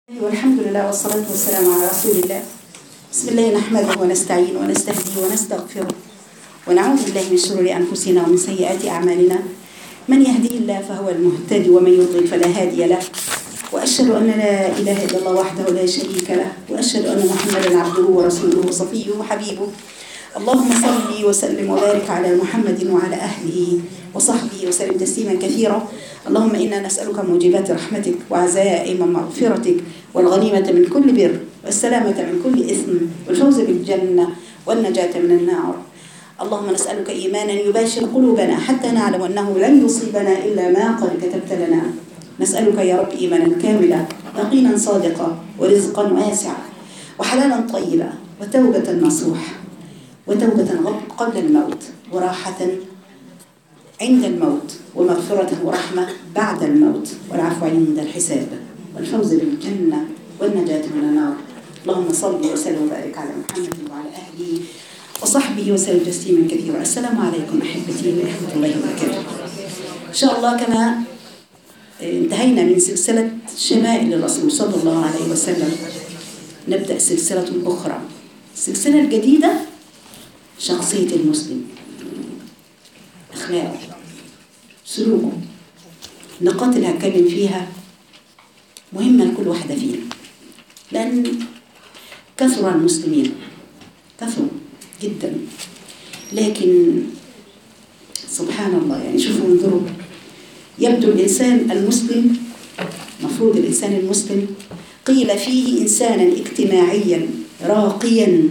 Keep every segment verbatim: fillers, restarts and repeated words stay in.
والحمد لله والصلاة والسلام على رسول الله. بسم الله نحمده ونستعين ونستهدي ونستغفره ونعوذ بالله من شرور أنفسنا ومن سيئات أعمالنا. من يهدي الله فهو المهتدي ومن يضلل فلا هادي له، وأشهد أن لا إله إلا الله وحده لا شريك له، وأشهد أن محمدا عبده ورسوله وصفيه وحبيبه. اللهم صل وسلم وبارك على محمد وعلى أهله وصحبه وسلم تسليما كثيرا. اللهم إنا نسألك موجبات رحمتك وعزائم مغفرتك والغنيمة من كل بر والسلامة من كل إثم والفوز بالجنة والنجاة من النار. اللهم نسألك إيمانا يباشر قلوبنا حتى نعلم أنه لن يصيبنا إلا ما قد كتبت لنا. نسألك يا رب إيمانا كاملا يقينا صادقا ورزقا واسعا وحلالا طيبا وتوبة نصوح وتوبة قبل الموت وراحة عند الموت ومغفرة ورحمة بعد الموت والعفو عند الحساب والفوز بالجنة والنجاة من النار. اللهم صل وسلم وبارك على محمد وعلى أهله وصحبه وسلم تسليما كثيرا. السلام عليكم أحبتي ورحمة الله وبركاته. إن شاء الله كما انتهينا من سلسلة شمائل الرسول صلى الله عليه وسلم، نبدأ سلسلة أخرى، السلسلة الجديدة شخصية المسلم، أخلاقه، سلوكه، النقاط اللي هتكلم فيها مهمة لكل واحدة فينا، لأن كثر المسلمين كثروا جدا، لكن سبحان الله يعني شوفوا انظروا، يبدو الإنسان المسلم، مفروض الإنسان المسلم قيل فيه إنسانا اجتماعيا راقيا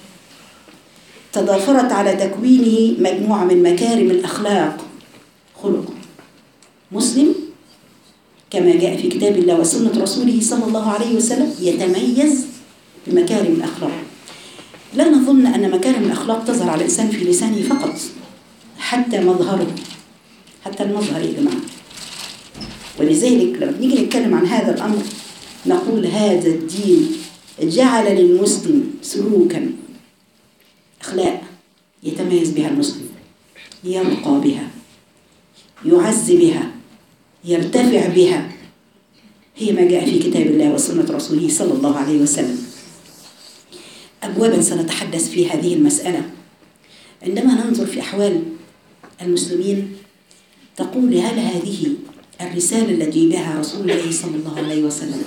تضافرت على تكوينه مجموعة من مكارم الأخلاق. خلق مسلم كما جاء في كتاب الله وسنة رسوله صلى الله عليه وسلم يتميز بمكارم الأخلاق. لا نظن أن مكارم الأخلاق تظهر على الإنسان في لسانه فقط، حتى مظهره، حتى المظهر يا جماعة. ولذلك لما نيجي نتكلم عن هذا الأمر نقول هذا الدين جعل للمسلم سلوكا، أخلاق يتميز بها المسلم، يرقى بها، يعز بها، يرتفع بها، هي ما جاء في كتاب الله وسنة رسوله صلى الله عليه وسلم. أبوابا سنتحدث في هذه المسألة. عندما ننظر في أحوال المسلمين تقول هل هذه الرسالة التي بها رسول الله صلى الله عليه وسلم؟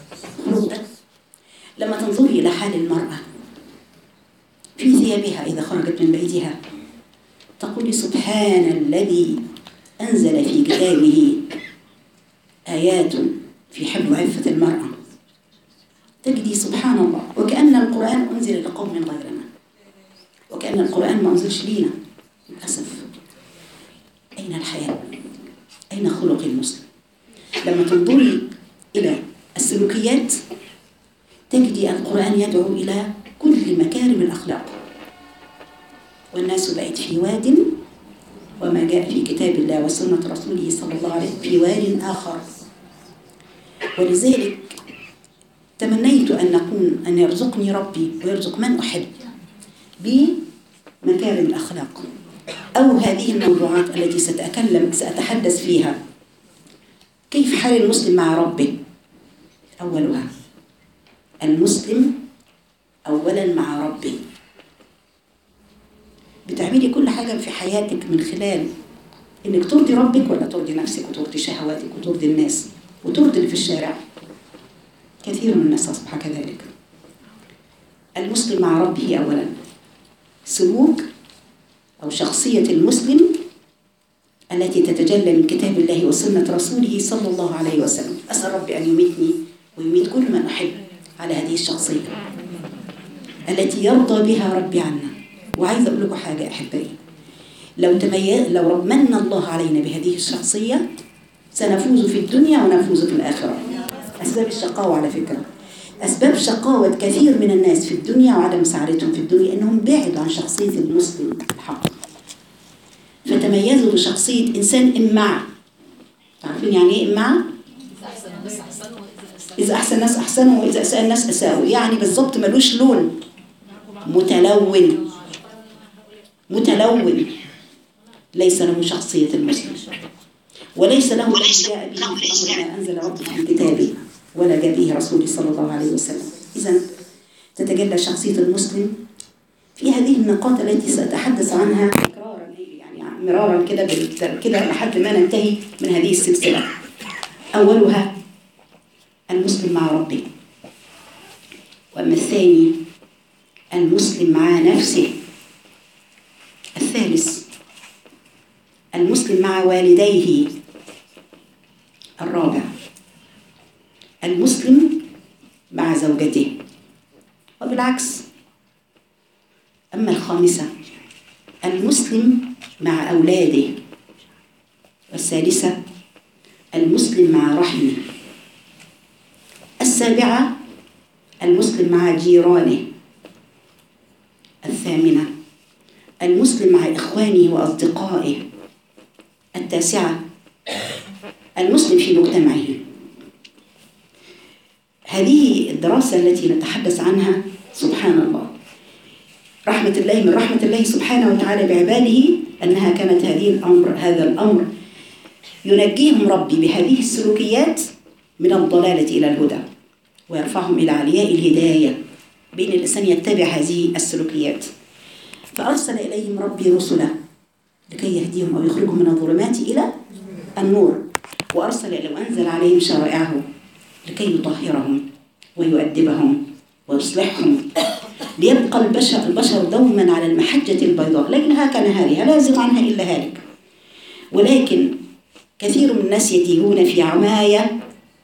لما تنظري إلى حال المرأة في ثيابها إذا خرجت من بيتها تقول سبحان الذي أنزل في كتابه آيات في حفظ عفة المرأة. تجدي سبحان الله وكأن القرآن أنزل لقوم غيرنا، وكأن القرآن ما أنزلش لينا. للأسف أين الحياة؟ أين خلق المسلم؟ لما تنظري إلى السلوكيات تجدي القرآن يدعو إلى كل مكارم الأخلاق، والناس بقت في واد وما جاء في كتاب الله وسنة رسوله صلى الله عليه وسلم في واد آخر. ولذلك تمنيت أن نكون أن يرزقني ربي ويرزق من أحب بمكارم الأخلاق، أو هذه الموضوعات التي سأتكلم سأتحدث فيها. كيف حال المسلم مع ربه؟ أولها المسلم أولا مع ربه. بتعملي كل حاجة في حياتك من خلال إنك ترضي ربك ولا ترضي نفسك وترضي شهواتك وترضي الناس وترضي اللي في الشارع؟ كثير من الناس أصبح كذلك. المسلم مع ربه أولا، سلوك أو شخصية المسلم التي تتجلى من كتاب الله وسنة رسوله صلى الله عليه وسلم. أسأل ربي أن يميتني ويميت كل من أحب على هذه الشخصية التي يرضى بها ربي عنا. وعايزة أقول لكم حاجة أحبائي، لو تميز لو رب من الله علينا بهذه الشخصية سنفوز في الدنيا ونفوز في الآخرة. أسباب الشقاوة على فكرة، أسباب شقاوة كثير من الناس في الدنيا وعدم سعادتهم في الدنيا إنهم بعدوا عن شخصية المسلم الحق، فتميزوا بشخصية إنسان إمع. تعرفين يعني إيه إمع؟ إذا أحسن الناس أحسنوا وإذا أساء الناس أساءوا، يعني بالضبط ملوش لون، متلون متلون ليس له شخصية المسلم وليس له ما جاء به في أمر ما أنزل ربه في كتابه. ولا جاء به رسوله صلى الله عليه وسلم. إذن تتجلى شخصية المسلم في هذه النقاط التي سأتحدث عنها تكرارا يعني مرارا كده كده لحد ما ننتهي من هذه السلسلة. أولها المسلم مع ربه، وأما الثاني المسلم مع نفسه، الثالث المسلم مع والديه، الرابع المسلم مع زوجته، وبالعكس. أما الخامسة المسلم مع أولاده، والسادسة المسلم مع رحمه، السابعة المسلم مع جيرانه، الثامنة المسلم مع إخوانه وأصدقائه، التاسعة المسلم في مجتمعه. هذه الدراسة التي نتحدث عنها سبحان الله رحمة الله من رحمة الله سبحانه وتعالى بعباده أنها كانت هذه الأمر هذا الأمر ينجيهم ربي بهذه السلوكيات من الضلالة إلى الهدى، ويرفعهم إلى علياء الهداية بين الإنسان يتبع هذه السلوكيات. فأرسل إليهم ربي رسلا لكي يهديهم أو يخرجهم من الظلمات إلى النور، وأرسل وأنزل عليهم شرائعه لكي يطهرهم ويؤدبهم ويصلحهم، ليبقى البشر البشر دوما على المحجة البيضاء، لكنها كان هذه لا يزيغ عنها إلا هالك. ولكن كثير من الناس يتيهون في عماية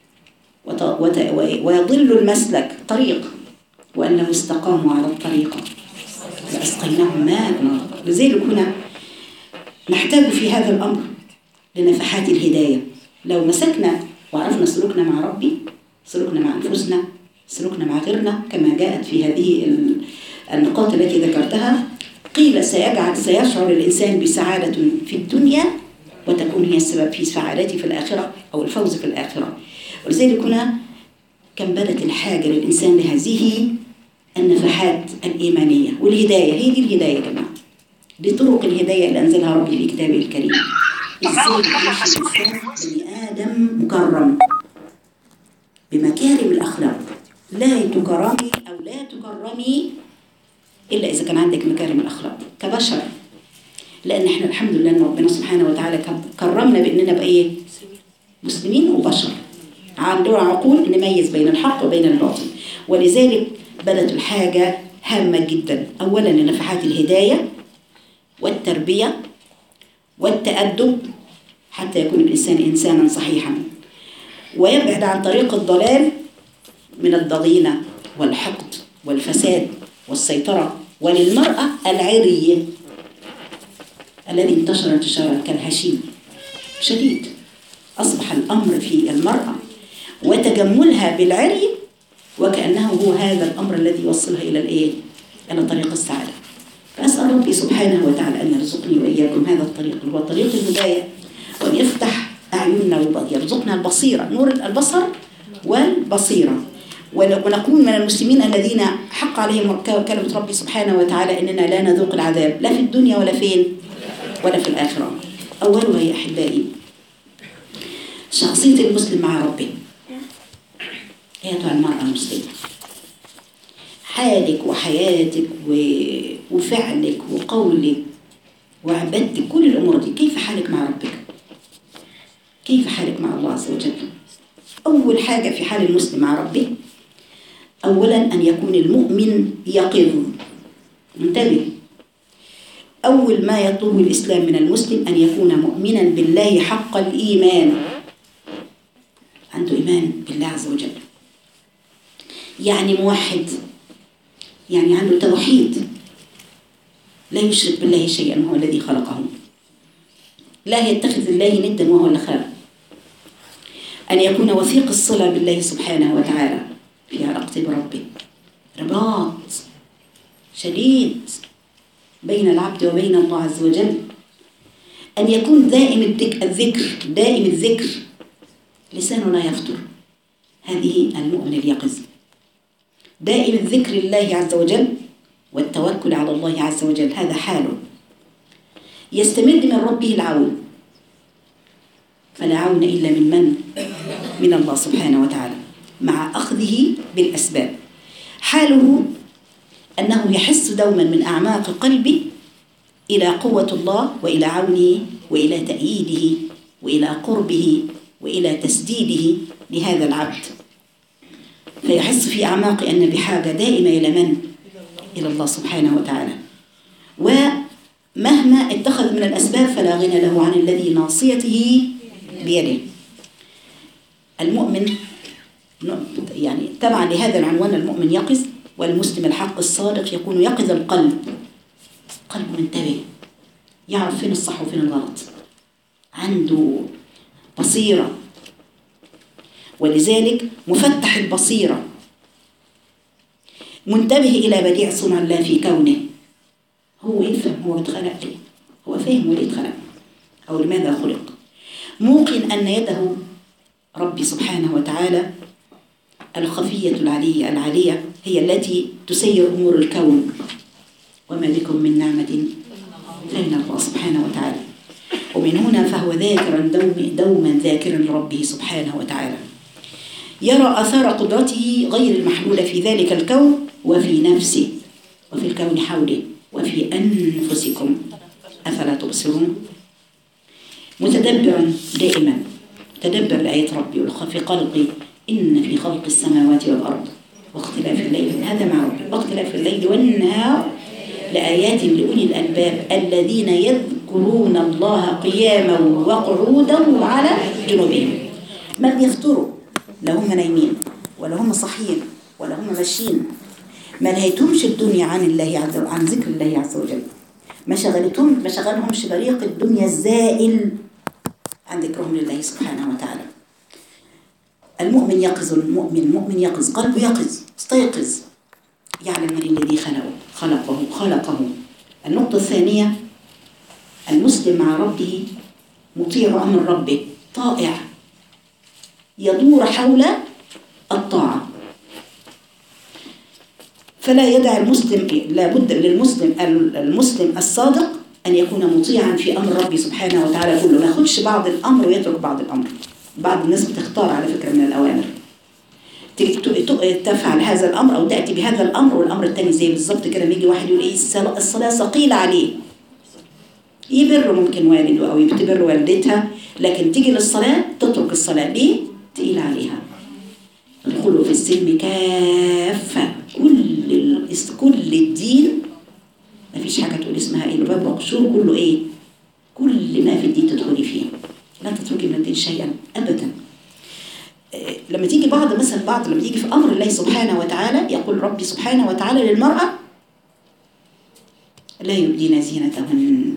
ويضل المسلك طريق، وأن لو استقاموا على الطريقة لأسقيناهم ماء. لذلك هنا نحتاج في هذا الأمر لنفحات الهداية. لو مسكنا وعرفنا سلوكنا مع ربي، سلوكنا مع أنفسنا، سلوكنا مع غيرنا، كما جاءت في هذه النقاط التي ذكرتها، قيل سيجعل سيشعر الإنسان بسعادة في الدنيا وتكون هي السبب في سعادته في الآخرة أو الفوز في الآخرة. ولذلك هنا كم بدت الحاجة للإنسان لهذه النفحات الإيمانية والهداية. هي دي الهداية يا جماعة، دي طرق الهداية اللي أنزلها ربي في كتابه الكريم. إزاي يعيش الإنسان بني آدم مكرم بمكارم الأخلاق. لا تكرمي أو لا تكرمي إلا إذا كان عندك مكارم الأخلاق كبشر، لأن إحنا الحمد لله أن ربنا سبحانه وتعالى كرمنا بأننا بإيه؟ مسلمين وبشر عندنا عقول نميز بين الحق وبين الباطل. ولذلك بدت الحاجة هامة جدا، أولا لنفحات الهداية والتربية والتأدب حتى يكون الإنسان إنسانا صحيحا، ويبعد عن طريق الضلال من الضغينة والحقد والفساد والسيطرة. وللمرأة العرية الذي انتشر انتشارا كالهشيم شديد، أصبح الأمر في المرأة وتجملها بالعري وكأنه هو هذا الأمر الذي يوصلها إلى الإيه؟ إلى طريق السعادة. فأسأل ربي سبحانه وتعالى أن يرزقني وإياكم هذا الطريق اللي هو طريق الهداية، وأن يفتح أعيننا ويرزقنا البصيرة، نور البصر والبصيرة، ونكون من المسلمين الذين حق عليهم كلمة ربي سبحانه وتعالى إننا لا نذوق العذاب لا في الدنيا ولا فين ولا في الآخرة. أولها يا أحبائي شخصية المسلم مع ربه. أيتها المرأة المسلمة، حالك وحياتك وفعلك وقولك وعبادتك، كل الأمور دي كيف حالك مع ربك؟ كيف حالك مع الله عز وجل؟ أول حاجة في حال المسلم مع ربه أولا أن يكون المؤمن يقظ منتبه. أول ما يطلبه الإسلام من المسلم أن يكون مؤمنا بالله حق الإيمان، عنده إيمان بالله عز وجل، يعني موحد، يعني عنده توحيد، لا يشرك بالله شيئا وهو الذي خلقه، لا يتخذ الله ندا وهو اللي خلق. أن يكون وثيق الصلة بالله سبحانه وتعالى في علاقته بربه، رباط شديد بين العبد وبين الله عز وجل. أن يكون دائم الذكر دائم الذكر، لسانه لا يفطر، هذه المؤمن اليقظ، دائم الذكر لله عز وجل والتوكل على الله عز وجل، هذا حاله. يستمد من ربه العون، فلا عون إلا من من؟ من الله سبحانه وتعالى. مع أخذه بالأسباب. حاله أنه يحس دوما من أعماق قلبه إلى قوة الله وإلى عونه وإلى تأييده وإلى قربه وإلى تسديده لهذا العبد، فيحس في أعماق أن بحاجة دائمة إلى من؟ إلى الله سبحانه وتعالى. ومهما اتخذ من الأسباب فلا غنى له عن الذي ناصيته بيده. المؤمن يعني طبعا لهذا العنوان المؤمن يقظ، والمسلم الحق الصادق يكون يقظ القلب، قلبه منتبه، يعرف فين الصح وفين الغلط، عنده بصيرة، ولذلك مفتح البصيرة، منتبه إلى بديع صنع الله في كونه. هو يفهم هو اتخلق ليه، هو فاهم هو ليه اتخلق أو لماذا خلق، موقن أن يده ربي سبحانه وتعالى الخفية العلية العالية هي التي تسير أمور الكون، وما بكم من نعمة فمن الله سبحانه وتعالى. ومن هنا فهو ذاكرا دوم دوما ذاكرا لربه سبحانه وتعالى، يرى أثار قدرته غير المحلولة في ذلك الكون وفي نفسه وفي الكون حوله وفي أنفسكم أفلا تبصرون. متدبرا دائما، تدبر لآيات ربي في خلقه، إن في خلق السماوات والأرض واختلاف الليل، هذا مع ربي، واختلاف الليل والنهار لآيات لأولي الألباب الذين يذكرون الله قياما وقعودا وعلى جنوبهم. ما بيفتروا لا هم نايمين ولا هم صاحيين ولا هم ماشيين، ما نهيتهمش الدنيا عن الله عز وجل، عن ذكر الله عز وجل، ما شغلتهم ما شغلهمش بريق الدنيا الزائل عن ذكرهم لله سبحانه وتعالى. المؤمن يقظ، المؤمن المؤمن يقظ، قلبه يقظ، استيقظ، يعلم من الذي خلقه خلقه خلقه. النقطة الثانية، المسلم مع ربه مطيع أمر ربه، طائع، يدور حول الطاعة، فلا يدع المسلم، لا بد للمسلم المسلم الصادق أن يكون مطيعا في أمر ربي سبحانه وتعالى كله، ما ياخدش بعض الأمر ويترك بعض الأمر. بعض الناس بتختار على فكرة من الأوامر، تفعل هذا الأمر أو تأتي بهذا الأمر والأمر الثاني زي بالظبط كده. يجي واحد يقول إيه الصلاة ثقيلة عليه، يبر ممكن والده أو يبتبر والدتها، لكن تيجي للصلاة تترك الصلاة ليه؟ تقيل عليها. الدخول في السلم كافة، كل كل الدين ما فيش حاجة تقول اسمها إيه، الباب مقشور كله إيه؟ كل ما في الدين تدخلي فيه، لا تتركي من الدين شيئا أبدا. لما تيجي بعض مثلا بعض لما تيجي في أمر الله سبحانه وتعالى، يقول ربي سبحانه وتعالى للمرأة لا يبدين زينتهن،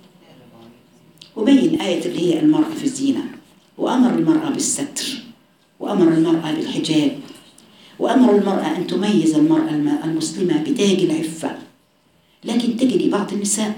وبين آية اللي هي المرأة في الزينة، وأمر المرأة بالستر، وأمر المرأة بالحجاب، وأمر المرأة أن تميز المرأة المسلمة بتاج العفة. لكن تجد بعض النساء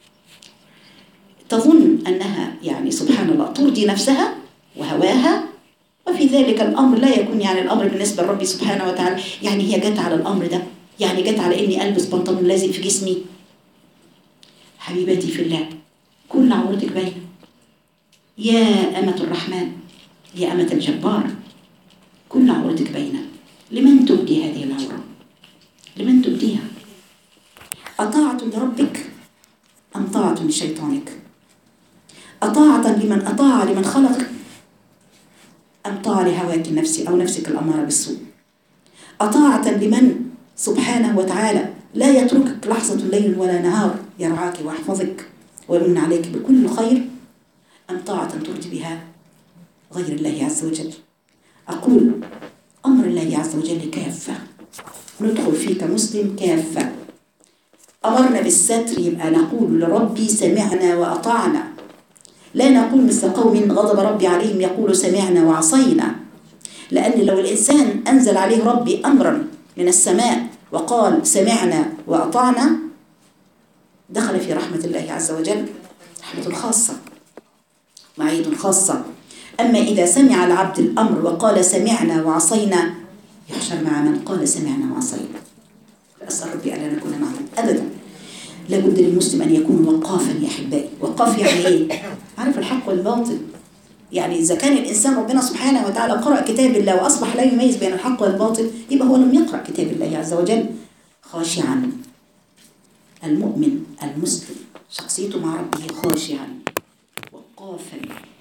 تظن أنها يعني سبحان الله ترضي نفسها وهواها، وفي ذلك الأمر لا يكون يعني الأمر بالنسبة لربي سبحانه وتعالى، يعني هي جت على الأمر ده، يعني جت على إني ألبس بنطلون لازق في جسمي. حبيبتي في الله، كل عورتك باينة يا أمة الرحمن، يا أمة الجبار، كل عورتك باينة. لمن تبدي هذه العورة؟ لمن تبديها؟ أطاعة لربك أم طاعة لشيطانك؟ أطاعة لمن أطاع لمن خلقك أم طاعة لهواك النفس أو نفسك الأمارة بالسوء؟ أطاعة لمن سبحانه وتعالى لا يتركك لحظة ليل ولا نهار، يرعاك ويحفظك ويمن عليك بكل خير، أم طاعة ترجي بها غير الله عز وجل؟ أقول أمر الله عز وجل كافة، ندخل فيه كمسلم كافة. أمرنا بالستر، يبقى نقول لربي سمعنا وأطعنا، لا نقول مثل قوم غضب ربي عليهم يقول سمعنا وعصينا. لأن لو الإنسان أنزل عليه ربي أمرا من السماء وقال سمعنا وأطعنا، دخل في رحمة الله عز وجل، رحمة خاصة، معيد خاصة. أما إذا سمع العبد الأمر وقال سمعنا وعصينا، يحشر مع من قال سمعنا وعصينا. فأسأل ربي ألا نكون معهم أبدا. لابد للمسلم أن يكون وقافا يا أحبائي. وقاف يعني إيه؟ عارف الحق والباطل، يعني إذا كان الإنسان ربنا سبحانه وتعالى قرأ كتاب الله وأصبح لا يميز بين الحق والباطل، يبقى هو لم يقرأ كتاب الله عز وجل. خاشعا، المؤمن المسلم شخصيته مع ربه خاشعا وقافا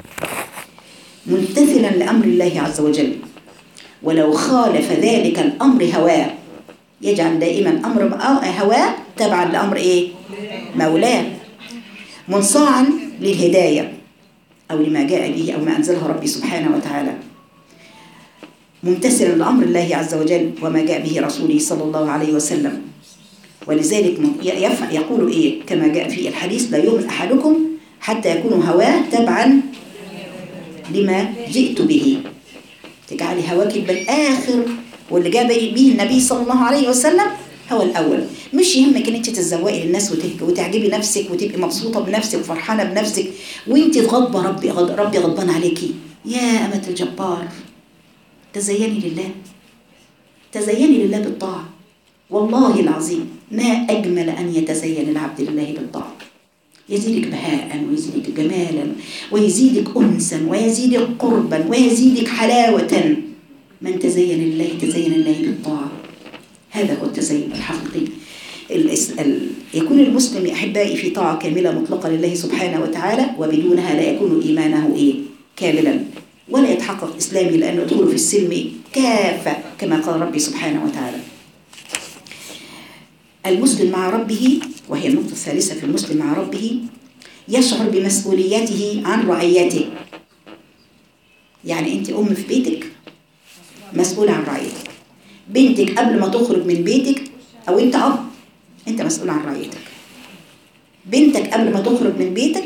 ممتثلا لأمر الله عز وجل، ولو خالف ذلك الأمر هواه، يجعل دائما أمر هواه تبعا لأمر إيه؟ مولاه، منصاعا للهداية أو لما جاء به أو ما أنزله ربي سبحانه وتعالى، ممتثلا لأمر الله عز وجل وما جاء به رسوله صلى الله عليه وسلم. ولذلك يقول إيه كما جاء في الحديث: لا يؤمن أحدكم حتى يكون هواه تبعا لما جئت به. تجعلي هواك بالآخر، واللي جاء به النبي صلى الله عليه وسلم هو الأول. مش يهمك ان انت تتزوقي للناس وتعجبي نفسك وتبقي مبسوطة بنفسك وفرحانة بنفسك وانت غضبة ربي ربي غضبان عليكي. يا أمة الجبار، تزيني لله، تزيني لله بالطاعة. والله العظيم ما أجمل أن يتزين العبد لله بالطاعة، يزيدك بهاء ويزيدك جمالا ويزيدك أنسا ويزيدك قربا ويزيدك حلاوة. من تزين لله تزين الله بالطاعة، هذا هو التزين الحقيقي. يكون المسلم أحبائي في طاعة كاملة مطلقة لله سبحانه وتعالى، وبدونها لا يكون إيمانه إيه؟ كاملا، ولا يتحقق إسلامي، لأنه يدخل في السلم كافة كما قال ربي سبحانه وتعالى. المسلم مع ربه، وهي النقطة الثالثة في المسلم مع ربه، يشعر بمسؤوليته عن رعيته. يعني أنت أم في بيتك مسؤولة عن رعيتك، بنتك قبل ما تخرج من بيتك، أو أنت أب أنت مسؤول عن رعيتك. بنتك قبل ما تخرج من بيتك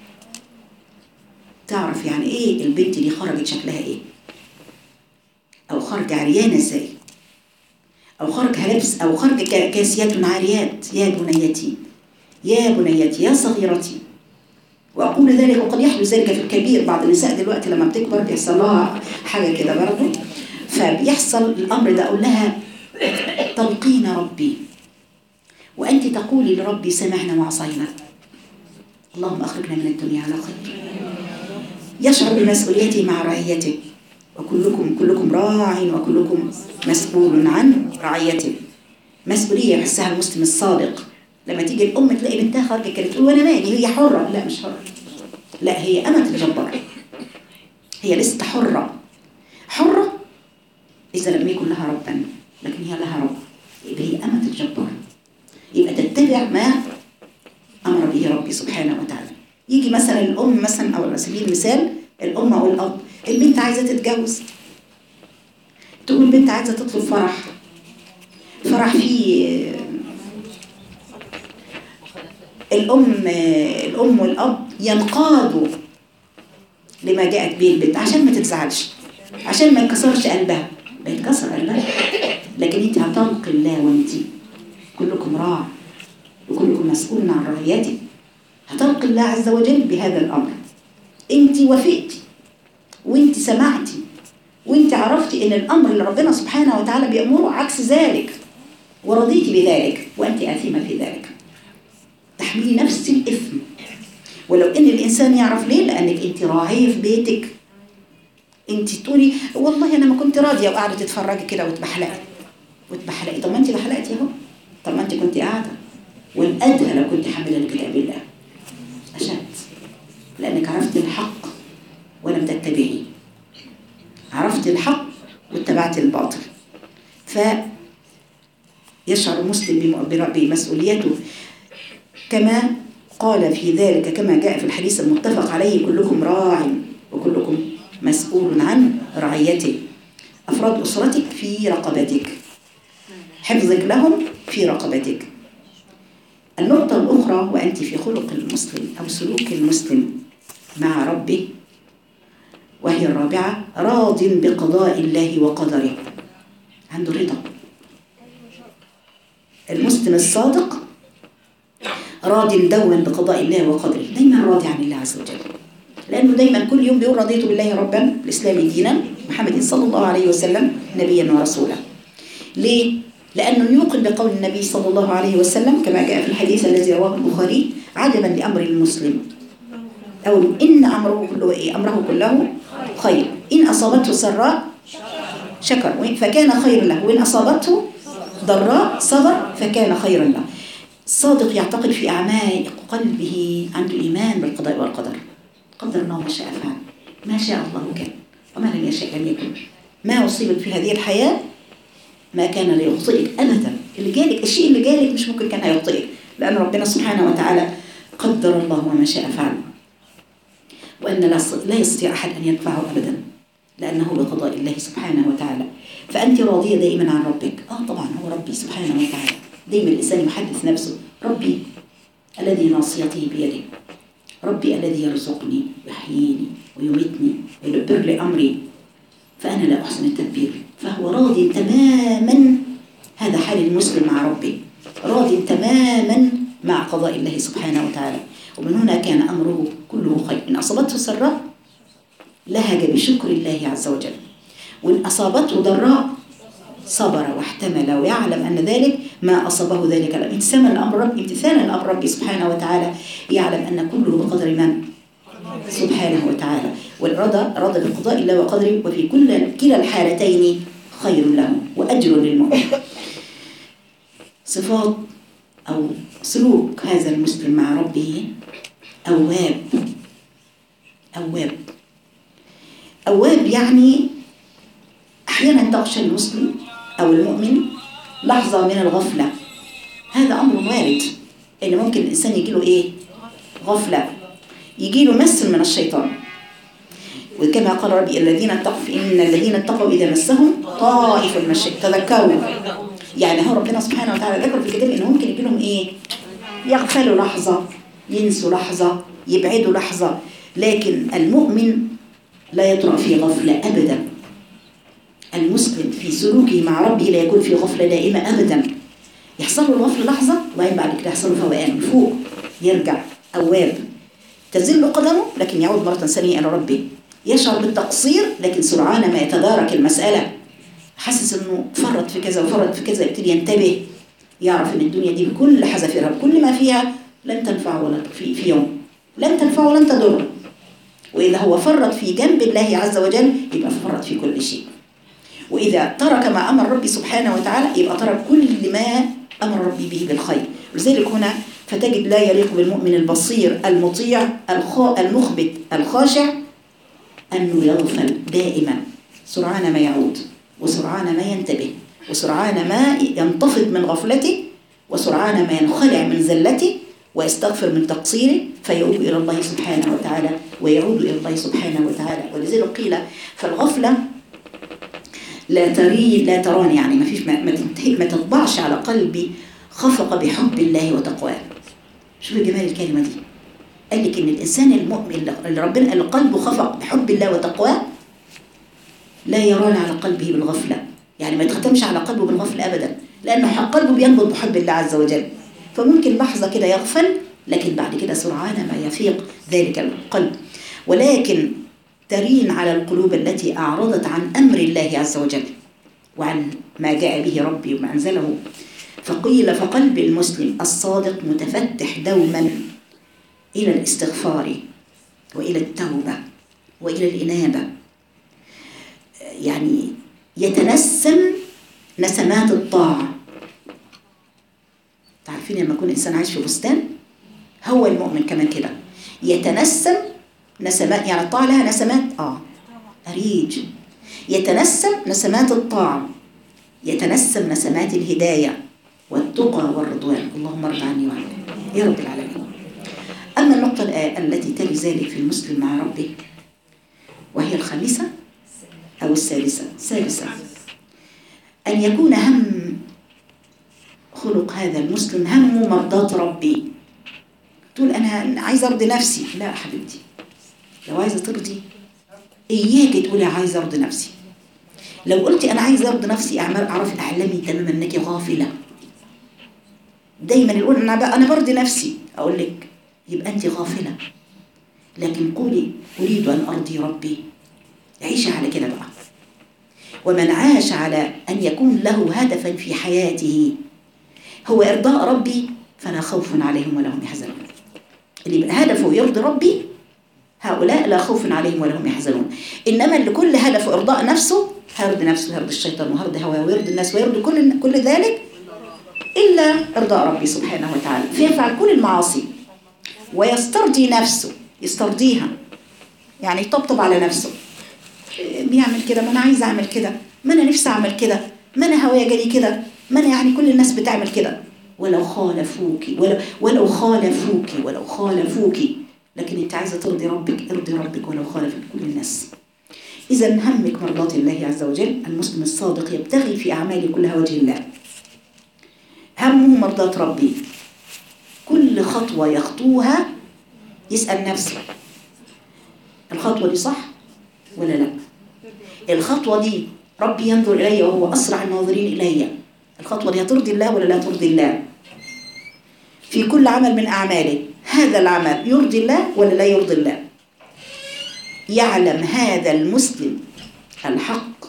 تعرف يعني إيه البنت دي خرجت شكلها إيه، أو خرج عريانة إزاي، أو خرجها لبس، أو خرج كاسيات عاريات. يا بنيتي يا بنيتي يا صغيرتي. وأقول ذلك وقد يحدث ذلك في الكبير. بعض النساء دلوقتي لما بتكبر بيحصل لها حاجة كده برضه، فبيحصل الأمر ده. أقول لها تلقين ربي وأنت تقولي لربي سمعنا وعصينا، اللهم أخرجنا من الدنيا على خير. يشعر بمسؤوليته مع رعيته، وكلكم كلكم راع وكلكم مسؤول عن رعيته. مسؤولية يحسها المسلم الصادق. لما تيجي الأم تلاقي بنتها خارجة كده تقول وأنا مالي، هي حرة. لا مش حرة، لا هي أمة الجبار، هي لست حرة. حرة إذا لم يكن لها ربا، لكن هي لها رب، يبقى هي أمة الجبار، يبقى تتبع ما أمر به ربي سبحانه وتعالى. يجي مثلا الأم مثلا، أو على سبيل المثال الأم أو الأب، البنت عايزة تتجوز، تقول البنت عايزة تطلب فرح، فرح فيه الأم الأم والأب ينقادوا لما جاءت به البنت عشان ما تتزعلش، عشان ما ينكسرش قلبها. لا يتكسر قلبها، لكن انت هتلقي الله، وانت كلكم راع وكلكم مسؤول عن رعيته. هتلقي الله عز وجل بهذا الأمر. انت وافقتي وانت سمعتي وانت عرفتي ان الأمر اللي ربنا سبحانه وتعالى بيأمره عكس ذلك، ورضيتي بذلك وانت آثمة في ذلك، تحملي نفس الإثم. ولو ان الإنسان يعرف ليه، لأنك انت راعية في بيتك. انت تقولي والله انا ما كنت راضيه، وقاعده تتفرجي كده وتبحلقي وتبحلقي. طب ما انت بحلقتي اهو، طب ما انت كنت قاعده. والادهى لو كنت حامله لكتاب الله اشد، لانك عرفت الحق ولم تتبعيه، عرفت الحق واتبعت الباطل. فيشعر المسلم بمسؤوليته كما قال في ذلك، كما جاء في الحديث المتفق عليه: كلكم راع وكلكم مسؤول عن رعيته. أفراد أسرتك في رقبتك، حفظك لهم في رقبتك. النقطة الأخرى، وأنت في خلق المسلم أو سلوك المسلم مع ربه، وهي الرابعة: راض بقضاء الله وقدره، عنده رضا. المسلم الصادق راض دوما بقضاء الله وقدره، دايما راضي عن الله عز وجل، لأنه دايما كل يوم بيقول رضيت بالله ربا، الإسلام دينا، محمد صلى الله عليه وسلم نبيا ورسولا. ليه؟ لأنه يوقن بقول النبي صلى الله عليه وسلم كما جاء في الحديث الذي رواه البخاري: عجبا لأمر المسلم، أو إن أمره كله إيه؟ أمره كله خير. إن أصابته سراء شكر فكان خير له، وإن أصابته ضراء صبر فكان خيرا له. الصادق يعتقد في أعماق قلبه عنده إيمان بالقضاء والقدر. قدر الله ما شاء فعل، ما شاء الله كان وما لم يشاء لم يكن. ما أصيبك في هذه الحياة ما كان ليخطئك أبدا. اللي جالك الشيء اللي جالك مش ممكن كان هيخطئك، لأن ربنا سبحانه وتعالى قدر الله وما شاء فعل، وأن لا يستطيع أحد أن يدفعه أبدا لأنه بقضاء الله سبحانه وتعالى. فأنت راضية دائما عن ربك. آه طبعا هو ربي سبحانه وتعالى. دائما الإنسان يحدث نفسه ربي الذي ناصيتي بيده، ربي الذي يرزقني ويحييني ويميتني ويدبر لي أمري، فأنا لا أحسن التدبير. فهو راضي تماما. هذا حال المسلم مع ربه، راضي تماما مع قضاء الله سبحانه وتعالى. ومن هنا كان أمره كله خير. إن أصابته سراء لهج بشكر الله عز وجل، وإن أصابته ضراء صبر واحتمل ويعلم أن ذلك ما أصابه ذلك امتثالا لأمر ربي امتثالا لأمر ربي سبحانه وتعالى، يعلم أن كله بقدر من سبحانه وتعالى. والرضا رضا بقضاء الله وقدره، وفي كل كلا الحالتين خير له وأجر للمؤمن. صفات أو سلوك هذا المسلم مع ربه أواب. أواب أواب يعني أحيانا تغشى المسلم أو المؤمن لحظة من الغفلة. هذا أمر وارد، إن ممكن الإنسان يجيله إيه؟ غفلة، يجيله مس من الشيطان. وكما قال ربي الذين اتقوا إن الذين اتقوا إذا مسهم طائف من الشيطان تذكروا. يعني هو ربنا سبحانه وتعالى ذكر في الكتاب إن ممكن يجيلهم إيه؟ يغفلوا لحظة، ينسوا لحظة، يبعدوا لحظة. لكن المؤمن لا يطرأ في غفلة أبدا. المسلم في سلوكه مع ربه لا يكون في غفلة دائمة أبدا. يحصل له الغفلة لحظة وبعدين بعد كده يحصل له فوقان فوق، يرجع أواب. تزل قدمه لكن يعود مرة ثانية إلى ربه. يشعر بالتقصير لكن سرعان ما يتدارك المسألة، حاسس إنه فرط في كذا وفرط في كذا، يبتدي ينتبه، يعرف إن الدنيا دي بكل حذافيرها بكل ما فيها لن تنفع ولا في, في يوم لن تنفع ولن تضر. وإذا هو فرط في جنب الله عز وجل يبقى فرط في كل شيء. وإذا ترك ما أمر ربي سبحانه وتعالى يبقى ترك كل ما أمر ربي به بالخير. لذلك هنا فتجد لا يليق بالمؤمن البصير المطيع المخبت الخاشع أنه يغفل دائما، سرعان ما يعود وسرعان ما ينتبه وسرعان ما ينتفض من غفلته وسرعان ما ينخلع من زلته ويستغفر من تقصيره فيعود إلى الله سبحانه وتعالى ويعود إلى الله سبحانه وتعالى. ولذلك قيل فالغفلة لا تري لا تراني، يعني ما فيش ما, ما تطبعش على قلبي خفق بحب الله وتقواه. شوف جمال الكلمة دي. قال لك إن الإنسان المؤمن اللي ربنا اللي قلبه خفق بحب الله وتقواه لا يران على قلبه بالغفلة، يعني ما يتختمش على قلبه بالغفلة أبدا، لأنه قلبه بينبض بحب الله عز وجل. فممكن لحظة كده يغفل لكن بعد كده سرعان ما يفيق ذلك القلب. ولكن ترين على القلوب التي أعرضت عن أمر الله عز وجل وعن ما جاء به ربي وما أنزله. فقيل فقلب المسلم الصادق متفتح دوما إلى الاستغفار وإلى التوبة وإلى الإنابة، يعني يتنسم نسمات الطاعة. تعرفين لما يكون إنسان عايش في بستان، هو المؤمن كمان كده يتنسم نسمات، يعني الطاعة لها نسمات آه أريج، يتنسم نسمات الطاعة، يتنسم نسمات الهداية والتقى والرضوان. اللهم ارض عني وعنك يا رب العالمين. أما النقطة التي تلي ذلك في المسلم مع ربه وهي الخامسة أو السادسة السادسة أن يكون هم خلق هذا المسلم همه مرضاة ربي. تقول أنا عايزة أرضي نفسي، لا حبيبتي، لو عايزة ترضي إياك تقولي عايزة أرضي نفسي. لو قلتي أنا عايزة أرضي نفسي أعرف أعلمي تماما أنك غافلة. دايما يقول أنا أنا برضي نفسي، أقول لك يبقى أنت غافلة. لكن قولي أريد أن أرضي ربي، عيشي على كده بقى. ومن عاش على أن يكون له هدفا في حياته هو إرضاء ربي فلا خوف عليهم ولا هم يحزنون. اللي يبقى هدفه يرضي ربي هؤلاء لا خوف عليهم ولا هم يحزنون. إنما اللي كل هدفه إرضاء نفسه هيرضي نفسه ويرضي الشيطان ويرضي هواه ويرضي الناس ويرضي كل كل ذلك إلا إرضاء ربي سبحانه وتعالى، فيفعل كل المعاصي ويسترضي نفسه، يسترضيها يعني يطبطب على نفسه، بيعمل كده، ما أنا عايز أعمل كده، ما أنا نفسي أعمل كده، ما أنا هوايا جالي كده، ما أنا يعني كل الناس بتعمل كده، ولو خالفوك ولو, ولو خالفوك ولو خالفوك لكن أنت عايزة ترضي ربك، ارضي ربك ولو خالفك كل الناس. إذا همك مرضاة الله عز وجل. المسلم الصادق يبتغي في أعماله كلها وجه الله، همه مرضاة ربي. كل خطوة يخطوها يسأل نفسه الخطوة دي صح ولا لا؟ الخطوة دي ربي ينظر إلي وهو أسرع الناظرين إلي، الخطوة دي هترضي الله ولا لا ترضي الله؟ في كل عمل من أعماله هذا العمل يرضي الله ولا لا يرضي الله؟ يعلم هذا المسلم الحق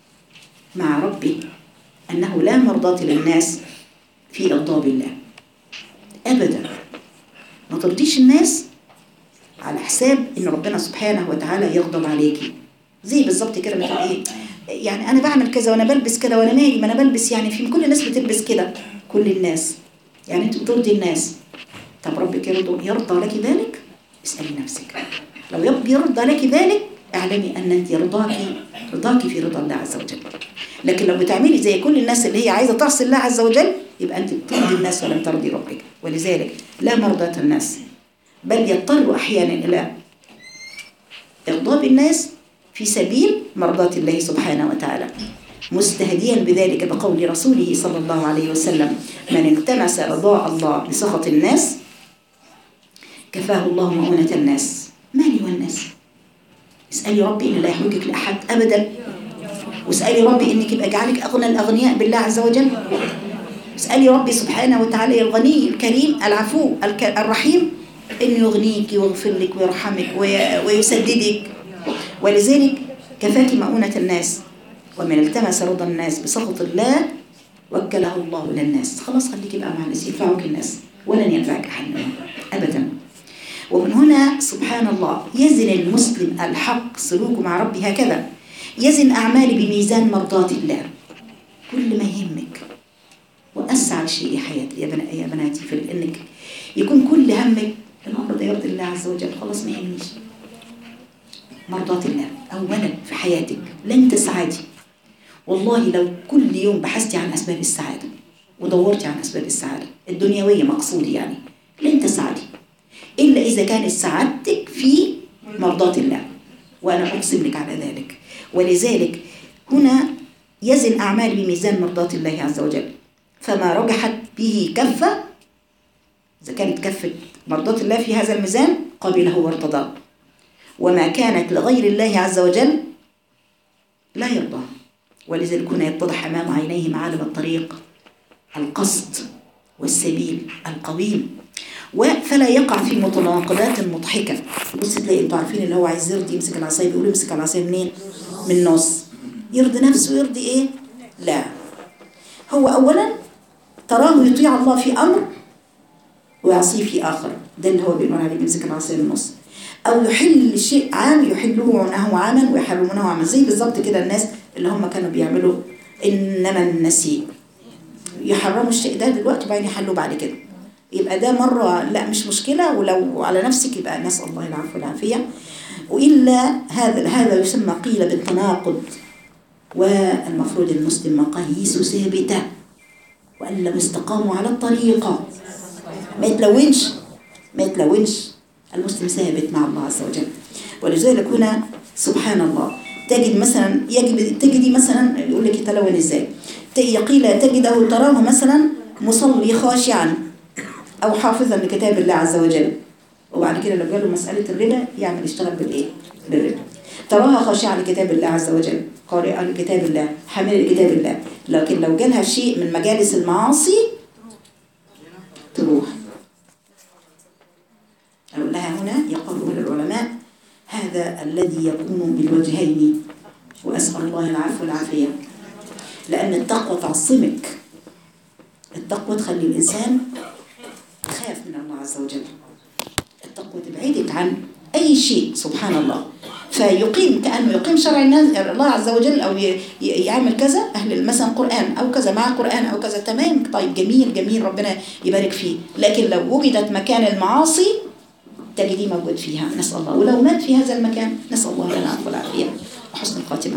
مع ربه أنه لا مرضاة للناس في إغضاب الله أبدا. ما ترضيش الناس على حساب إن ربنا سبحانه وتعالى يغضب عليكي. زي بالظبط كده مثل إيه، يعني أنا بعمل كذا وأنا بلبس كده وأنا مالي، ما أنا بلبس يعني في كل الناس بتلبس كده، كل الناس يعني أنت بترضي الناس. طب ربك يرضى يرضى لك ذلك؟ اسألي نفسك. لو يبقى يرضى لك ذلك اعلمي أن أنت رضاك رضاك في رضا الله عز وجل. لكن لو بتعملي زي كل الناس اللي هي عايزة تعصي الله عز وجل يبقى أنت بترضي الناس ولم ترضي ربك. ولذلك لا مرضاة الناس، بل يضطر أحيانا إلى إغضاب الناس في سبيل مرضاة الله سبحانه وتعالى، مستهديا بذلك بقول رسوله صلى الله عليه وسلم: من التمس رضاء الله بسخط الناس كفاه الله مؤونة الناس. مالي والناس؟ اسألي ربي إن لا يحوجك لأحد أبدا، واسألي ربي إنك يبقى جعلك أغنى الأغنياء بالله عز وجل. اسألي ربي سبحانه وتعالى الغني الكريم العفو الرحيم إنه يغنيك ويغفر لك ويرحمك ويسددك. ولذلك كفاك مؤونة الناس. ومن التمس رضا الناس بسخط الله وكله الله للناس. خلاص خليك بقى مع الناس، ينفعك الناس ولن ينفعك أحد أبدا. ومن هنا سبحان الله يزن المسلم الحق سلوكه مع ربه هكذا، يزن أعماله بميزان مرضاة الله. كل ما يهمك وأسعد شيء يا حياتي يا بناتي في إنك يكون كل همك الأمر ده يرضي الله عز وجل. خلاص ما يهمنيش مرضاة الله أولا في حياتك، لن تسعدي والله لو كل يوم بحثتي عن أسباب السعادة ودورتي عن أسباب السعادة الدنيوية مقصودي يعني، لن تسعدي إلا إذا كانت سعادتك في مرضاة الله، وأنا أقسم لك على ذلك. ولذلك هنا يزن أعمال بميزان مرضاة الله عز وجل، فما رجحت به كفة، إذا كانت كفة مرضاة الله في هذا الميزان قبله وارتضاه، وما كانت لغير الله عز وجل لا يرضى. ولذلك هنا يتضح أمام عينيه معالم الطريق، القصد والسبيل القويم، فلا يقع في متناقضات مضحكة. بص تلاقي انتوا عارفين اللي هو عايز يرضي يمسك العصاية، بيقول يمسك العصاية منين؟ من النص. يرضي نفسه يرضي ايه؟ لا، هو اولا تراه يطيع الله في امر ويعصيه في اخر، ده اللي هو بيقول عليه بيمسك العصاية من النص. او يحل شيء عام يحله ونهى عاما ويحرمونه عاما، زي بالظبط كده الناس اللي هم كانوا بيعملوا انما النسيء، يحرموا الشيء ده دلوقتي وبعدين يحلوا بعد كده. يبقى ده مرة لا مش مشكلة، ولو على نفسك يبقى نسأل الله العفو والعافية. وإلا هذا هذا يسمى قيل بالتناقض. والمفروض المسلم مقاييسه ثابتة، وأن لو استقاموا على الطريقة ما يتلونش ما يتلونش المسلم ثابت مع الله عز وجل. ولذلك هنا سبحان الله تجد مثلا يجب تجدي مثلا يقول لك يتلون ازاي، يقيل تجده تراه مثلا مصلي خاشعا أو حافظا لكتاب الله عز وجل، وبعد كده لو جاله مسألة الربا يعمل يشتغل بالإيه؟ بالربا. تراها خاشعة لكتاب الله عز وجل، قارئة لكتاب الله، حاملة لكتاب الله، لكن لو جالها شيء من مجالس المعاصي تروح. أقول لها هنا يقول العلماء هذا الذي يكون بالوجهين، وأسأل الله العفو والعافية، لأن التقوى تعصمك. التقوى تخلي الإنسان خاف من الله عز وجل، التقوى تبعدك عن أي شيء سبحان الله. فيقيم كأنه يقيم شرع الله عز وجل، أو يعمل كذا أهل مثلا قرآن أو كذا مع قرآن أو كذا، تمام طيب جميل جميل ربنا يبارك فيه. لكن لو وجدت مكان المعاصي تجديه موجود فيها، نسأل الله. ولو مات في هذا المكان نسأل الله لنا العفو والعافية وحسن الخاتمة.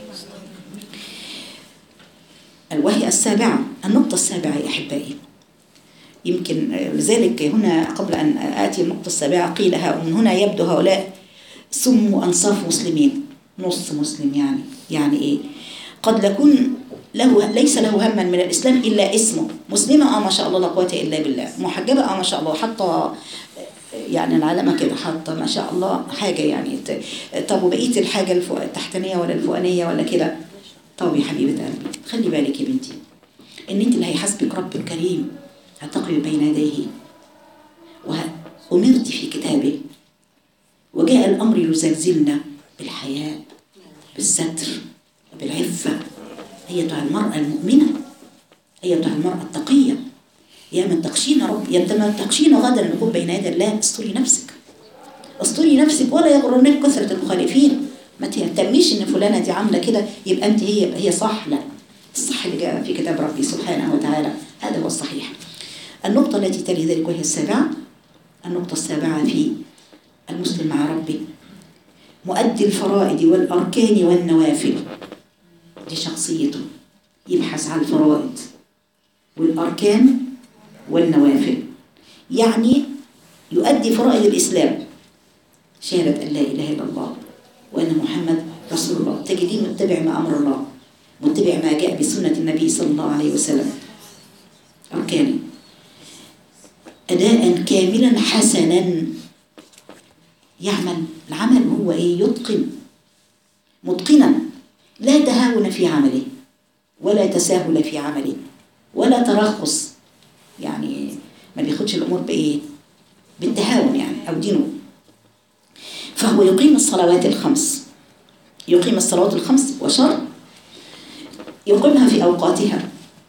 وهي السابعة، النقطة السابعة يا أحبائي. يمكن لذلك هنا قبل أن آتي النقطة السابعة قيل ومن هنا يبدو هؤلاء سموا أنصاف مسلمين، نص مسلم. يعني يعني إيه؟ قد يكون له ليس له هما من الإسلام إلا اسمه، مسلمة آه ما شاء الله لا قوة إلا بالله، محجبة آه ما شاء الله، حتى يعني العلامة كده حتى ما شاء الله حاجة يعني. طب وبقية الحاجة التحتانية ولا الفوقانية ولا كده؟ طب يا حبيبة قلبي خلي بالك يا بنتي إن أنت اللي هيحاسبك رب الكريم، هتقفي بين يديه وأمرت في كتابه، وجاء الأمر يزلزلنا بالحياء بالستر بالعفة. أيتها المرأة المؤمنة، أيتها المرأة التقية، يا من تخشين رب، يا من تخشين غدا نكون بين يدي الله. استري نفسك، استري نفسك ولا يغرنك كثرة المخالفين. ما تهتميش إن فلانة دي عاملة كده يبقى أنت هي هي صح، لا، الصح اللي جاء في كتاب ربي سبحانه وتعالى هذا هو الصحيح. النقطة التي تلي ذلك وهي السابعة، النقطة السابعة في المسلم مع ربه مؤدي الفرائض والأركان والنوافل. دي شخصيته، يبحث عن الفرائض والأركان والنوافل، يعني يؤدي فرائض الإسلام، شهادة أن لا إله إلا الله وأن محمد رسول الله، تجديه متبع ما أمر الله، متبع ما جاء بسنة النبي صلى الله عليه وسلم. أركان أداء كاملا حسنا، يعمل العمل هو إيه؟ يتقن متقنا، لا تهاون في عمله ولا تساهل في عمله ولا ترخص، يعني ما بياخدش الأمور بإيه؟ بالتهاون يعني أو دينه. فهو يقيم الصلوات الخمس، يقيم الصلوات الخمس وشرط يقيمها في أوقاتها،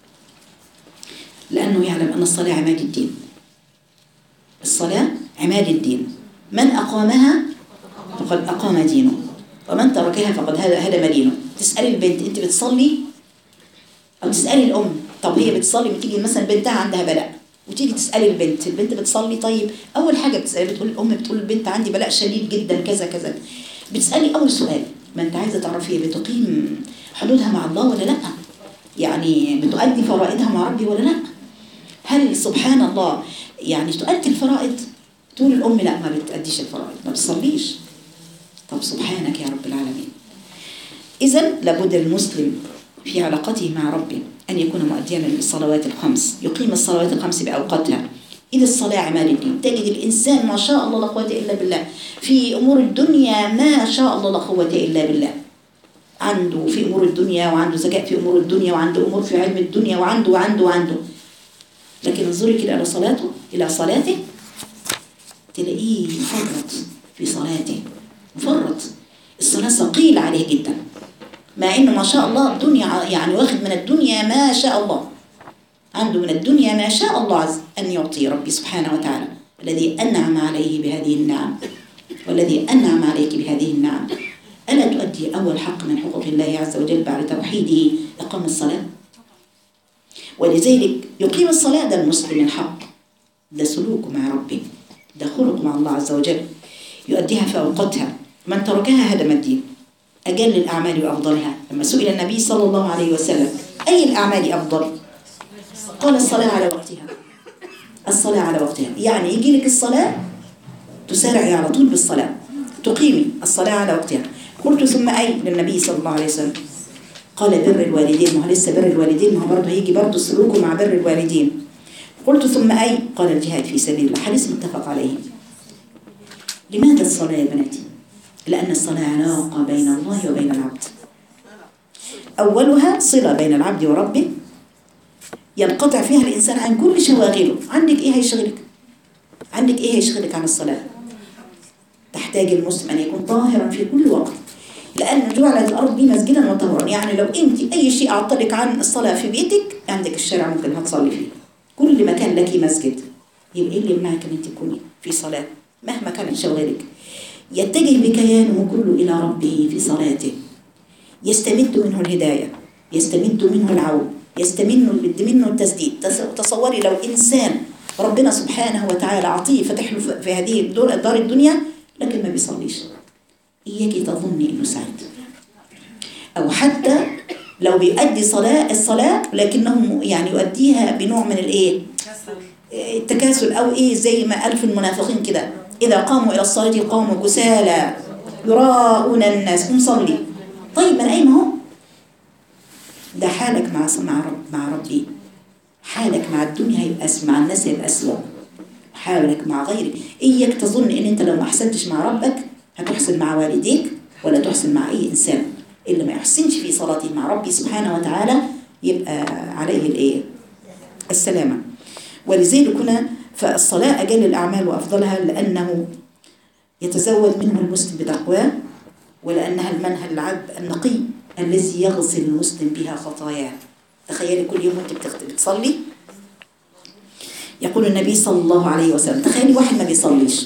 لأنه يعلم أن الصلاة عماد الدين. الصلاة عماد الدين، من أقامها فقد أقام دينه ومن تركها فقد هدم دينه. تسألي البنت أنت بتصلي، أو تسألي الأم طب هي بتصلي، بتيجي مثلا بنتها عندها بلاء وتيجي تسألي البنت، البنت بتصلي، طيب أول حاجة بتسألي بتقول الأم بتقول البنت عندي بلاء شديد جدا كذا كذا، بتسألي أول سؤال ما أنت عايزة تعرفي بتقيم حدودها مع الله ولا لأ، يعني بتؤدي فرائضها مع ربي ولا لأ، هل سبحان الله يعني تؤدي الفرائض؟ تقول الأم لا ما بتأديش الفرائض ما بتصليش. طب سبحانك يا رب العالمين. إذن لابد المسلم في علاقته مع ربه أن يكون مؤديا للصلوات الخمس، يقيم الصلوات الخمس بأوقاتها. إذا الصلاة عماد الدين، تجد الإنسان ما شاء الله لا قوة إلا بالله في أمور الدنيا، ما شاء الله لا قوة إلا بالله، عنده في أمور الدنيا وعنده ذكاء في أمور الدنيا وعنده أمور في علم الدنيا وعنده وعنده وعنده لكن انظري كده إلى صلاته إلى صلاته تلاقيه مفرط في صلاته، مفرط، الصلاة ثقيلة عليه جدا، مع إنه ما شاء الله الدنيا يعني واخد من الدنيا ما شاء الله، عنده من الدنيا ما شاء الله عز أن يعطي ربي سبحانه وتعالى الذي أنعم عليه بهذه النعم والذي أنعم عليك بهذه النعم. ألا تؤدي أول حق من حقوق الله عز وجل بعد توحيده إقام الصلاة؟ ولذلك يقيم الصلاة، ده المسلم الحق، ده سلوكه مع ربه، ده خلق مع الله عز وجل، يؤديها في أوقاتها، من تركها هدم الدين. أجل الأعمال وأفضلها، لما سئل النبي صلى الله عليه وسلم أي الأعمال أفضل؟ قال الصلاة على وقتها، الصلاة على وقتها، يعني يجي لك الصلاة تسارعي على طول بالصلاة، تقيمي الصلاة على وقتها. قلت ثم أي للنبي صلى الله عليه وسلم؟ قال بر الوالدين، ما هو لسه بر الوالدين، ما هو برضه هيجي برضه سلوكه مع بر الوالدين. قلت ثم أي؟ قال الجهاد في سبيل الله، حديث متفق عليه. لماذا الصلاة يا بناتي؟ لأن الصلاة علاقة بين الله وبين العبد، أولها صلة بين العبد وربه ينقطع فيها الإنسان عن كل شواغله. عندك إيه هيشغلك؟ عندك إيه هيشغلك عن الصلاة؟ تحتاج المسلم أن يكون طاهرا في كل وقت، لأن جعلت الأرض دي مسجدا وطهورا، يعني لو أنت أي شيء أعطلك عن الصلاة في بيتك عندك الشارع ممكن هتصلي فيه، كل مكان لك مسجد، يبقى إيه اللي يمنعك أن أنت تكوني في صلاة مهما كانت شغلك؟ يتجه بكيانه كله إلى ربه في صلاته، يستمد منه الهداية، يستمد منه العون، يستمد منه التسديد. تصوري لو إنسان ربنا سبحانه وتعالى عطيه فتح له في هذه الدار الدنيا لكن ما بيصليش، إياكي تظني إنه سعيد. أو حتى لو بيؤدي صلاة الصلاة لكنه يعني يؤديها بنوع من الإيه؟ التكاسل أو إيه، زي ما قال في المنافقين كده، إذا قاموا إلى الصلاة قاموا كسالى يراءون الناس. مصلي طيب من أين هو؟ ده حالك مع مع رب مع ربي، حالك مع الدنيا هيبقى مع الناس هيبقى أسوأ، حالك مع غيرك. إياك تظن إن أنت لو ما أحسنتش مع ربك هتحسن مع والديك ولا تحسن مع أي إنسان. اللي ما يحسنش في صلاته مع ربي سبحانه وتعالى يبقى عليه الإيه؟ السلامة. ولذلك هنا فالصلاة أجل الأعمال وأفضلها، لأنه يتزود منه المسلم بتقواه، ولأنها المنهج العذب النقي الذي يغسل المسلم بها خطاياه. تخيلي كل يوم أنت بتصلي، يقول النبي صلى الله عليه وسلم، تخيلي واحد ما بيصليش،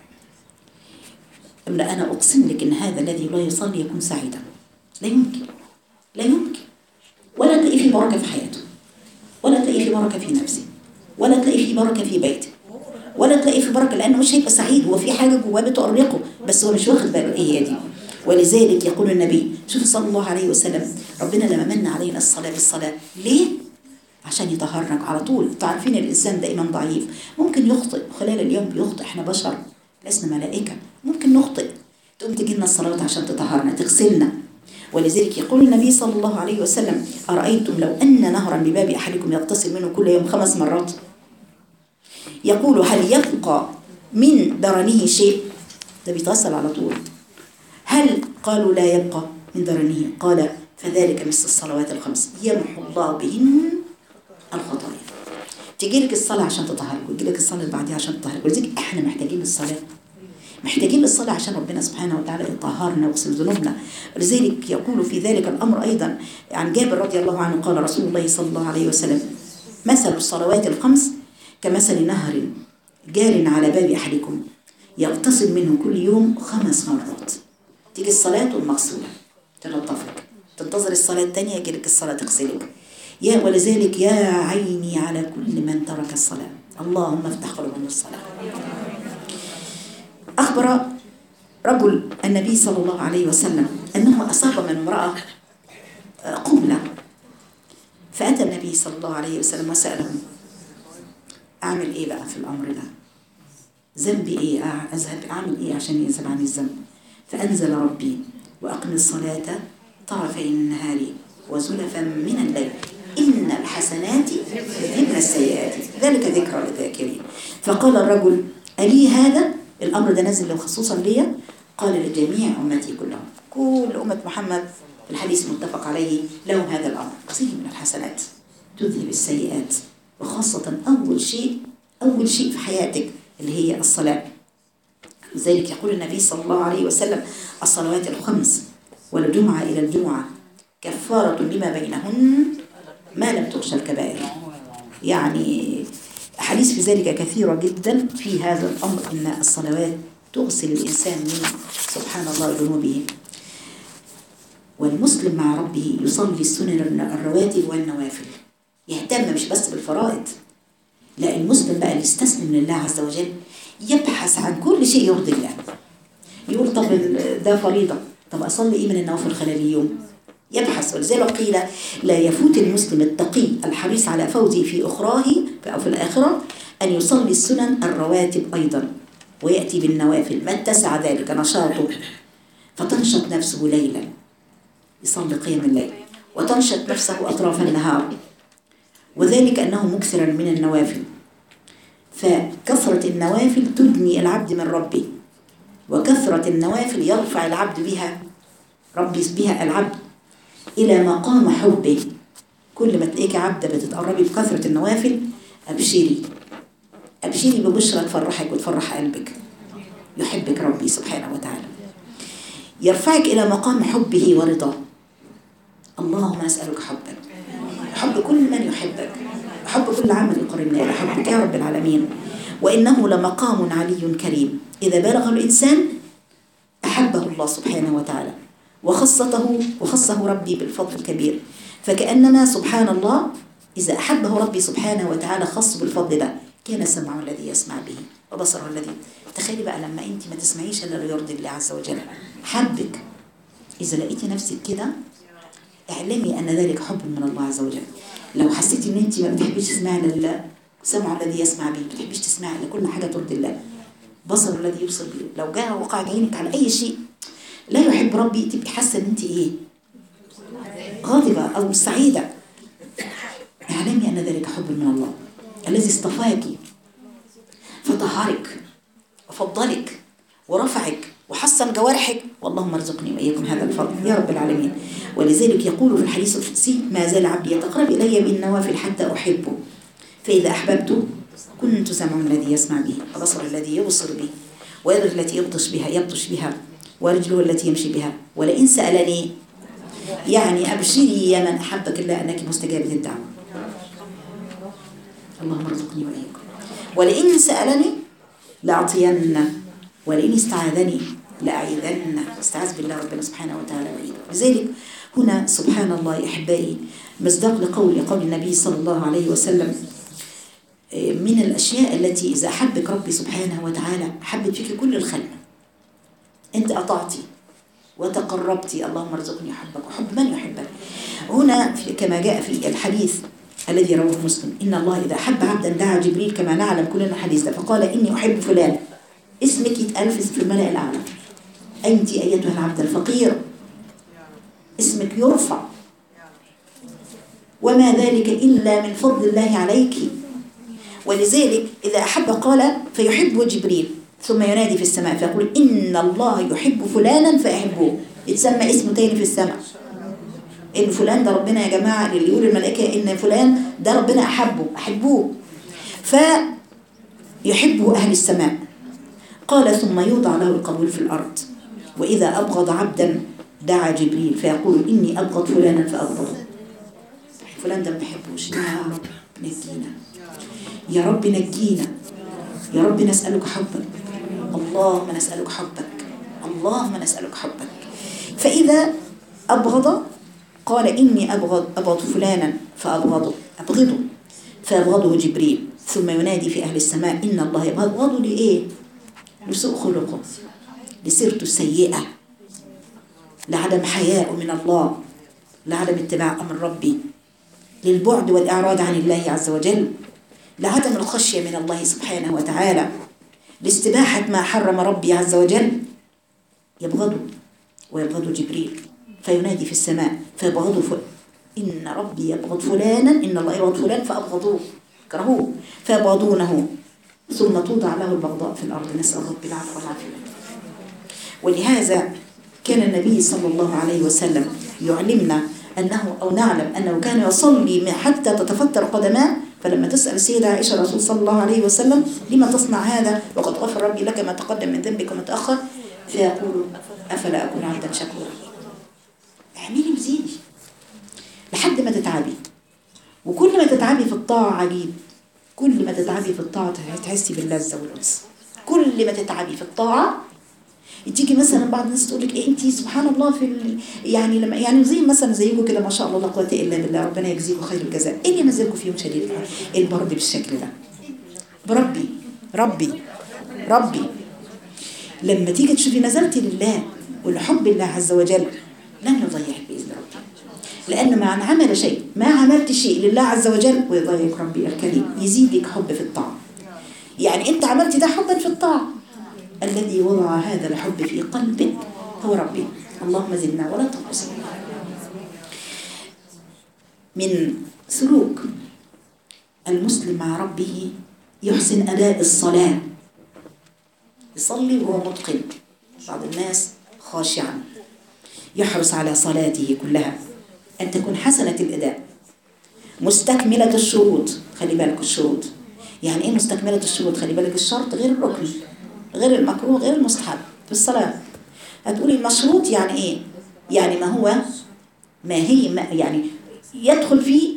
لا أنا أقسم لك إن هذا الذي لا يصلي يكون سعيدا. لا يمكن، لا يمكن، ولا تلاقي فيه بركة في حياته، ولا تلاقي فيه بركة في نفسه، ولا تلاقي فيه بركة في بيته، ولا تلاقي فيه بركة، لأنه مش هيبقى سعيد. هو في حاجة جواه بتؤرقه بس هو مش واخد باله إيه هي دي. ولذلك يقول النبي شوف صلى الله عليه وسلم، ربنا لما من علينا الصلاة بالصلاة ليه؟ عشان يطهرنا على طول. تعرفين الإنسان دائما ضعيف، ممكن يخطئ خلال اليوم، بيخطئ، احنا بشر لسنا ملائكة، ممكن نخطئ، تقوم تجينا الصلاة عشان تطهرنا تغسلنا. ولذلك يقول النبي صلى الله عليه وسلم أرأيتم لو أن نهرا بباب أحدكم يغتسل منه كل يوم خمس مرات، يقول هل يبقى من درنه شيء؟ ده بيتغسل على طول. هل قالوا لا يبقى من درنه؟ قال فذلك مثل الصلوات الخمس يمحو الله بهن الخطايا. تجي لك الصلاة عشان تطهرك، وتجي لك الصلاة اللي بعديها عشان تطهرك. ولذلك احنا محتاجين للصلاة، محتاجين للصلاة عشان ربنا سبحانه وتعالى يطهرنا ويغسل ذنوبنا. ولذلك يقول في ذلك الأمر أيضا عن جابر رضي الله عنه قال رسول الله صلى الله عليه وسلم مثل الصلوات الخمس كمثل نهر جار على باب أحدكم يغتسل منه كل يوم خمس مرات. تيجي الصلاة والمغسولة تنظفك، تنتظر الصلاة الثانية يجي لك الصلاة تغسلك. يا ولذلك يا عيني على كل من ترك الصلاة، اللهم افتح قلوبهم الصلاة. أخبر رجل النبي صلى الله عليه وسلم أنه أصاب من امرأة قملة، فأتى النبي صلى الله عليه وسلم وسأله أعمل إيه بقى في الأمر ده؟ ذنبي إيه؟ أذهب أعمل إيه عشان ينزل عني الذنب؟ فأنزل ربي وأقم الصلاة طرفي النهار وزلفا من الليل إن الحسنات يذهبن السيئات ذلك ذكرى للذاكرين. فقال الرجل ألي هذا؟ الأمر ده نزل خصوصا ليا؟ قال لجميع أمتي كلهم، كل أمة محمد في الحديث المتفق عليه لهم هذا الأمر. زي من الحسنات تذهب السيئات، وخاصة أول شيء أول شيء في حياتك اللي هي الصلاة. لذلك يقول النبي صلى الله عليه وسلم الصلوات الخمس والجمعة إلى الجمعة كفارة لما بينهن ما لم تغش الكبائر. يعني حديث في ذلك كثيرة جدا في هذا الأمر، إن الصلوات تغسل الإنسان من سبحان الله ذنوبه. والمسلم مع ربه يصلي السنن الرواتب والنوافل، يهتم مش بس بالفرائض، لا المسلم بقى اللي استسلم لله عز وجل يبحث عن كل شيء يرضي الله. يقول طب ده فريضة، طب أصلي إيه من النوافل خلال اليوم؟ يبحث. ولذلك قيل لا يفوت المسلم التقي الحريص على فوزه في أخراه أو في الآخرة أن يصلي السنن الرواتب أيضا ويأتي بالنوافل ما اتسع ذلك نشاطه، فتنشط نفسه ليلا يصلي قيام الليل، وتنشط نفسه أطراف النهار، وذلك أنه مكثرا من النوافل. فكثرة النوافل تدني العبد من ربه، وكثرة النوافل يرفع العبد بها ربي بها العبد إلى مقام حبه. كل ما تلاقيك عبدة بتتقربي بكثرة النوافل أبشري أبشري ببشرة تفرحك وتفرح قلبك. يحبك ربي سبحانه وتعالى، يرفعك إلى مقام حبه ورضاه. اللهم نسألك حبك، حب كل من يحبك، حب كل عمل يقربنا إلى حبك يا رب العالمين. وإنه لمقام علي كريم إذا بلغ الإنسان الله سبحانه وتعالى وخصته وخصه ربي بالفضل الكبير. فكأنما سبحان الله إذا أحبه ربي سبحانه وتعالى خص بالفضل ده، كان سمعه الذي يسمع به وبصره الذي. تخيلي بقى لما أنت ما تسمعيش إلا يرضي الله عز وجل، حبك. إذا لقيتي نفسك كده اعلمي أن ذلك حب من الله عز وجل. لو حسيتي إن أنت ما بتحبيش تسمعي لله، سمعه الذي يسمع به، ما بتحبيش تسمعي لكل حاجة ترضي الله، بصر الذي يبصر به. لو جاء وقع عينك على أي شيء لا يحب ربي، تبقي حاسة إن أنت إيه؟ غاضبة أو سعيدة. اعلمي أن ذلك حب من الله الذي اصطفاك فطهرك وفضلك ورفعك وحسن جوارحك، واللهم ارزقني وإياكم هذا الفضل يا رب العالمين. ولذلك يقول في الحديث القدسي: ما زال عبدي يتقرب إلي بالنوافل حتى أحبه، فإذا أحببته كنت سمعه الذي يسمع به وبصر الذي يبصر به ويده التي يبطش بها يبطش بها ورجله التي يمشي بها. ولئن سألني، يعني أبشري يا من أحبك الله أنك مستجابة الدعوة. اللهم ارزقني وإياكم. ولئن سألني لأعطينه، ولئن استعاذني لأعيذنه. استعاذ بالله ربنا سبحانه وتعالى وإيده. لذلك هنا سبحان الله يا أحبائي مصداق لقول قول النبي صلى الله عليه وسلم: من الأشياء التي إذا أحبك ربي سبحانه وتعالى حبت فيك كل الخلق. أنت أطعتي وتقربتي، اللهم ارزقني حبك وحب من يحبك. هنا كما جاء في الحديث الذي رواه مسلم: إن الله إذا أحب عبدا دعا جبريل، كما نعلم كلنا الحديث ده، فقال: إني أحب فلان. اسمك يتقال في الملأ الأعلى. أنت أيتها العبد الفقير اسمك يرفع، وما ذلك إلا من فضل الله عليك. ولذلك إذا أحب قال فيحب جبريل، ثم ينادي في السماء فيقول: إن الله يحب فلانا فأحبوه. يتسمى اسمه تاني في السماء، إن فلان ده ربنا يا جماعة، اللي يقول الملائكة إن فلان ده ربنا أحبه أحبوه، فيحبه أهل السماء. قال: ثم يوضع له القبول في الأرض. وإذا أبغض عبدا دعا جبريل فيقول: إني أبغض فلانا فأبغضه. فلان ده ما بحبوش، يا رب نجينا، يا رب نجينا، يا رب نسألك حبك، اللهم نسألك حبك، اللهم نسألك حبك. فإذا أبغض قال: إني أبغض أبغض فلانا فأبغضه أبغضه فأبغضه جبريل، ثم ينادي في أهل السماء: إن الله يبغضه لإيه؟ لسوء خلقه، لسيرته السيئة، لعدم حياء من الله، لعدم اتباع أمر ربي، للبعد والإعراض عن الله عز وجل، لعدم الخشية من الله سبحانه وتعالى، لاستباحة ما حرم ربي عز وجل. يبغضه ويبغضه جبريل، فينادي في السماء فيبغضه ف... إن ربي يبغض فلانا، إن الله يبغض فلان فأبغضوه كرهوه فيبغضونه، ثم توضع له البغضاء في الأرض. نسأل ربي العفو والعافية. ولهذا كان النبي صلى الله عليه وسلم يعلمنا أنه أو نعلم أنه كان يصلي حتى تتفتر قدماه. فلما تسأل السيدة عائشة الرسول صلى الله عليه وسلم: لما تصنع هذا وقد غفر ربي لك ما تقدم من ذنبك وما تأخر؟ فيقول: أفلا أكون عبدا شكورا. اعملي وزيدي لحد ما تتعبي. وكل ما تتعبي في الطاعة عجيب، كل ما تتعبي في الطاعة تحسي باللذة والأنس. كل ما تتعبي في الطاعة تيجي مثلا بعض الناس تقول لك: إيه انت سبحان الله في ال... يعني لما يعني زي مثلا زيكم كده ما شاء الله لا قوه الا بالله، ربنا يجزيكم خير الجزاء. ايه اللي نزلكم في يوم شديد البرد بالشكل ده؟ بربي ربي ربي لما تيجي تشوفي نزلتي لله ولحب الله عز وجل لن يضيعك باذن ربي، لان ما عمل شيء ما عملت شيء لله عز وجل ويضيعك ربي الكريم، يزيدك حب في الطاعه. يعني انت عملتي ده حبا في الطاعه، الذي وضع هذا الحب في قلبك هو ربي. اللهم زدنا ولا تنقصنا. من سلوك المسلم مع ربه يحسن أداء الصلاة، يصلي وهو متقن. بعض الناس خاشعا يحرص على صلاته كلها أن تكون حسنة الأداء مستكملة الشروط. خلي بالك الشروط يعني إيه مستكملة الشروط؟ خلي بالك الشرط غير الركن، غير المكروه، غير المستحب في الصلاة. هتقولي المشروط يعني ايه؟ يعني ما هو ما هي ما يعني يدخل فيه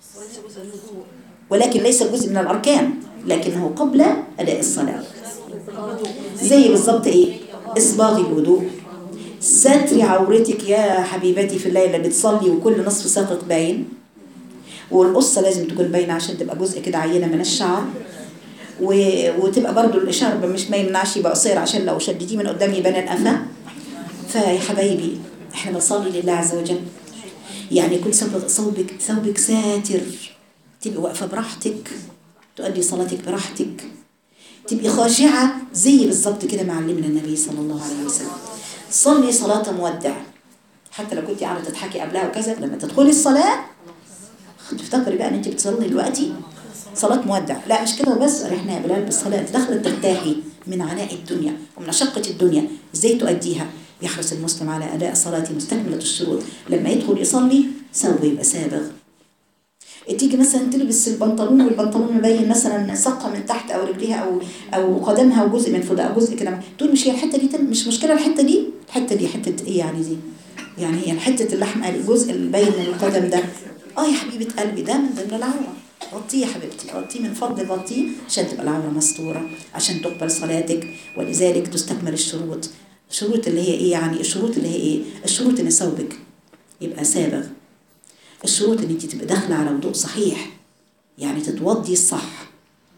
ولكن ليس جزء من الأركان، لكنه قبل أداء الصلاة. زي بالضبط ايه؟ إصباغ الوضوء، ستر عورتك يا حبيبتي في الليلة بتصلي وكل نصف ساقك باين، والقصة لازم تكون باينة عشان تبقى جزء كده عينة من الشعر، و... وتبقى برضو الإشارة مش ما يمنعش يبقى قصير عشان لو شدتيه من قدام يبان القفا. فيا حبايبي احنا بنصلي لله عز وجل، يعني كل ثوبك ثوبك ثوبك ساتر، تبقي واقفة براحتك، تؤدي صلاتك براحتك، تبقي خاشعة زي بالظبط كده معلمنا النبي صلى الله عليه وسلم. صلي صلاة مودع، حتى لو كنت قاعدة تضحكي قبلها وكذا، لما تدخلي الصلاة تفتكري بقى ان انت بتصلي دلوقتي صلاة مودع. لا مش كده بس، رحنا يا بلال بالصلاة، انت داخله ترتاحي من عناء الدنيا ومن مشقة الدنيا، ازاي تؤديها؟ يحرص المسلم على أداء صلاته مستكملة الشروط. لما يدخل يصلي ثوبه يبقى سابغ. تيجي مثلا تلبس البنطلون والبنطلون مبين مثلا ساقها من تحت او رجليها او او قدمها وجزء من فوق او جزء كده، تقول مش هي الحته دي مش مشكله، الحته دي الحته دي حته ايه يعني دي؟ يعني هي حته اللحم الجزء الباين من القدم ده، اه يا حبيبه قلبي ده من ضمن العوره، غطيه يا حبيبتي، غطيه من فضل غطيه عشان تبقى العوره مستوره، عشان تقبل صلاتك، ولذلك تستكمل الشروط. الشروط اللي هي ايه يعني؟ الشروط اللي هي ايه؟ الشروط ان ثوبك يبقى سابغ، الشروط ان انت تبقى داخله على وضوء صحيح، يعني تتوضي الصح،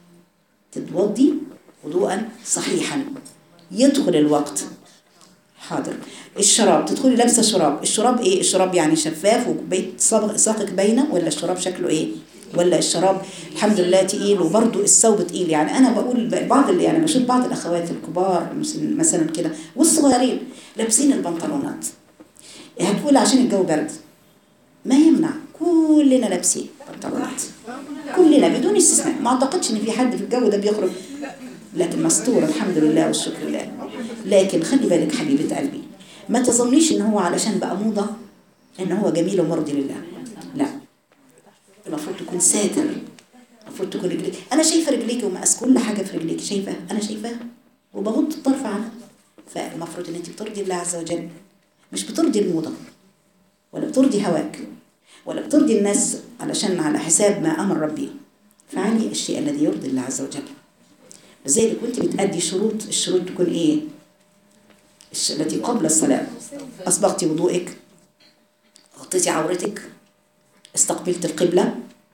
تتوضي وضوءا صحيحا، يدخل الوقت. حاضر. الشراب تدخلي لابسه شراب، الشراب ايه؟ الشراب يعني شفاف وبيت ساقك باينه، ولا الشراب شكله ايه؟ ولا الشراب الحمد لله تقيل وبرده الثوب تقيل؟ يعني انا بقول بعض اللي يعني بشوف بعض الاخوات الكبار مثلا كده والصغيرين لابسين البنطلونات، هتقول عشان الجو برد، ما يمنع كلنا لابسين بنطلونات، كلنا بدون استثناء، ما اعتقدش ان في حد في الجو ده بيخرج، لكن مستور الحمد لله والشكر لله. لكن خلي بالك حبيبه قلبي، ما تظنيش ان هو علشان بقى موضه ان هو جميل ومرضي لله، لا، المفروض تكون ساتر، المفروض تكون رجليك، انا شايفه رجليك ومقاس كل حاجه في رجليك، شايفه انا شايفاها وبغض الطرف عنها، فالمفروض ان انت بترضي الله عز وجل، مش بترضي الموضه ولا بترضي هواك ولا بترضي الناس علشان على حساب ما امر ربي، فعلي الشيء الذي يرضي الله عز وجل. لذلك كنت بتأدي شروط، الشروط تكون ايه؟ التي قبل الصلاة، أسبغتي وضوئك، غطيتي عورتك، استقبلت القبلة،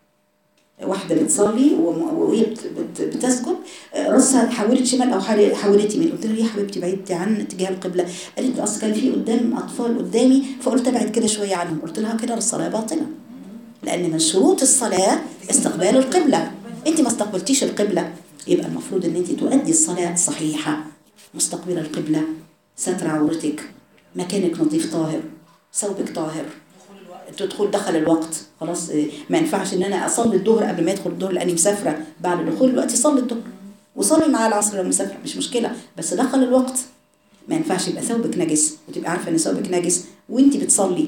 واحدة بتصلي وهي بتسجد رأسها حولت شمال أو حولت يمين، قلت لها يا حبيبتي بعيدتي عن اتجاه القبلة، قالت لي أصل كان في قدام أطفال قدامي فقلت أبعد كده شوية عنهم، قلت لها كده الصلاة باطلة، لأن من شروط الصلاة استقبال القبلة، أنت ما استقبلتيش القبلة، يبقى المفروض أن أنت تؤدي الصلاة صحيحة مستقبل القبلة، ستر عورتك، مكانك نظيف طاهر، ثوبك طاهر، تدخل دخل الوقت خلاص، ما ينفعش ان انا اصلي الظهر قبل ما يدخل الظهر لاني مسافره، بعد دخول الوقت صلي الظهر وصلي مع العصر لو مسافره مش مشكله، بس دخل الوقت. ما ينفعش يبقى ثوبك نجس وتبقى عارفه ان ثوبك نجس وانت بتصلي،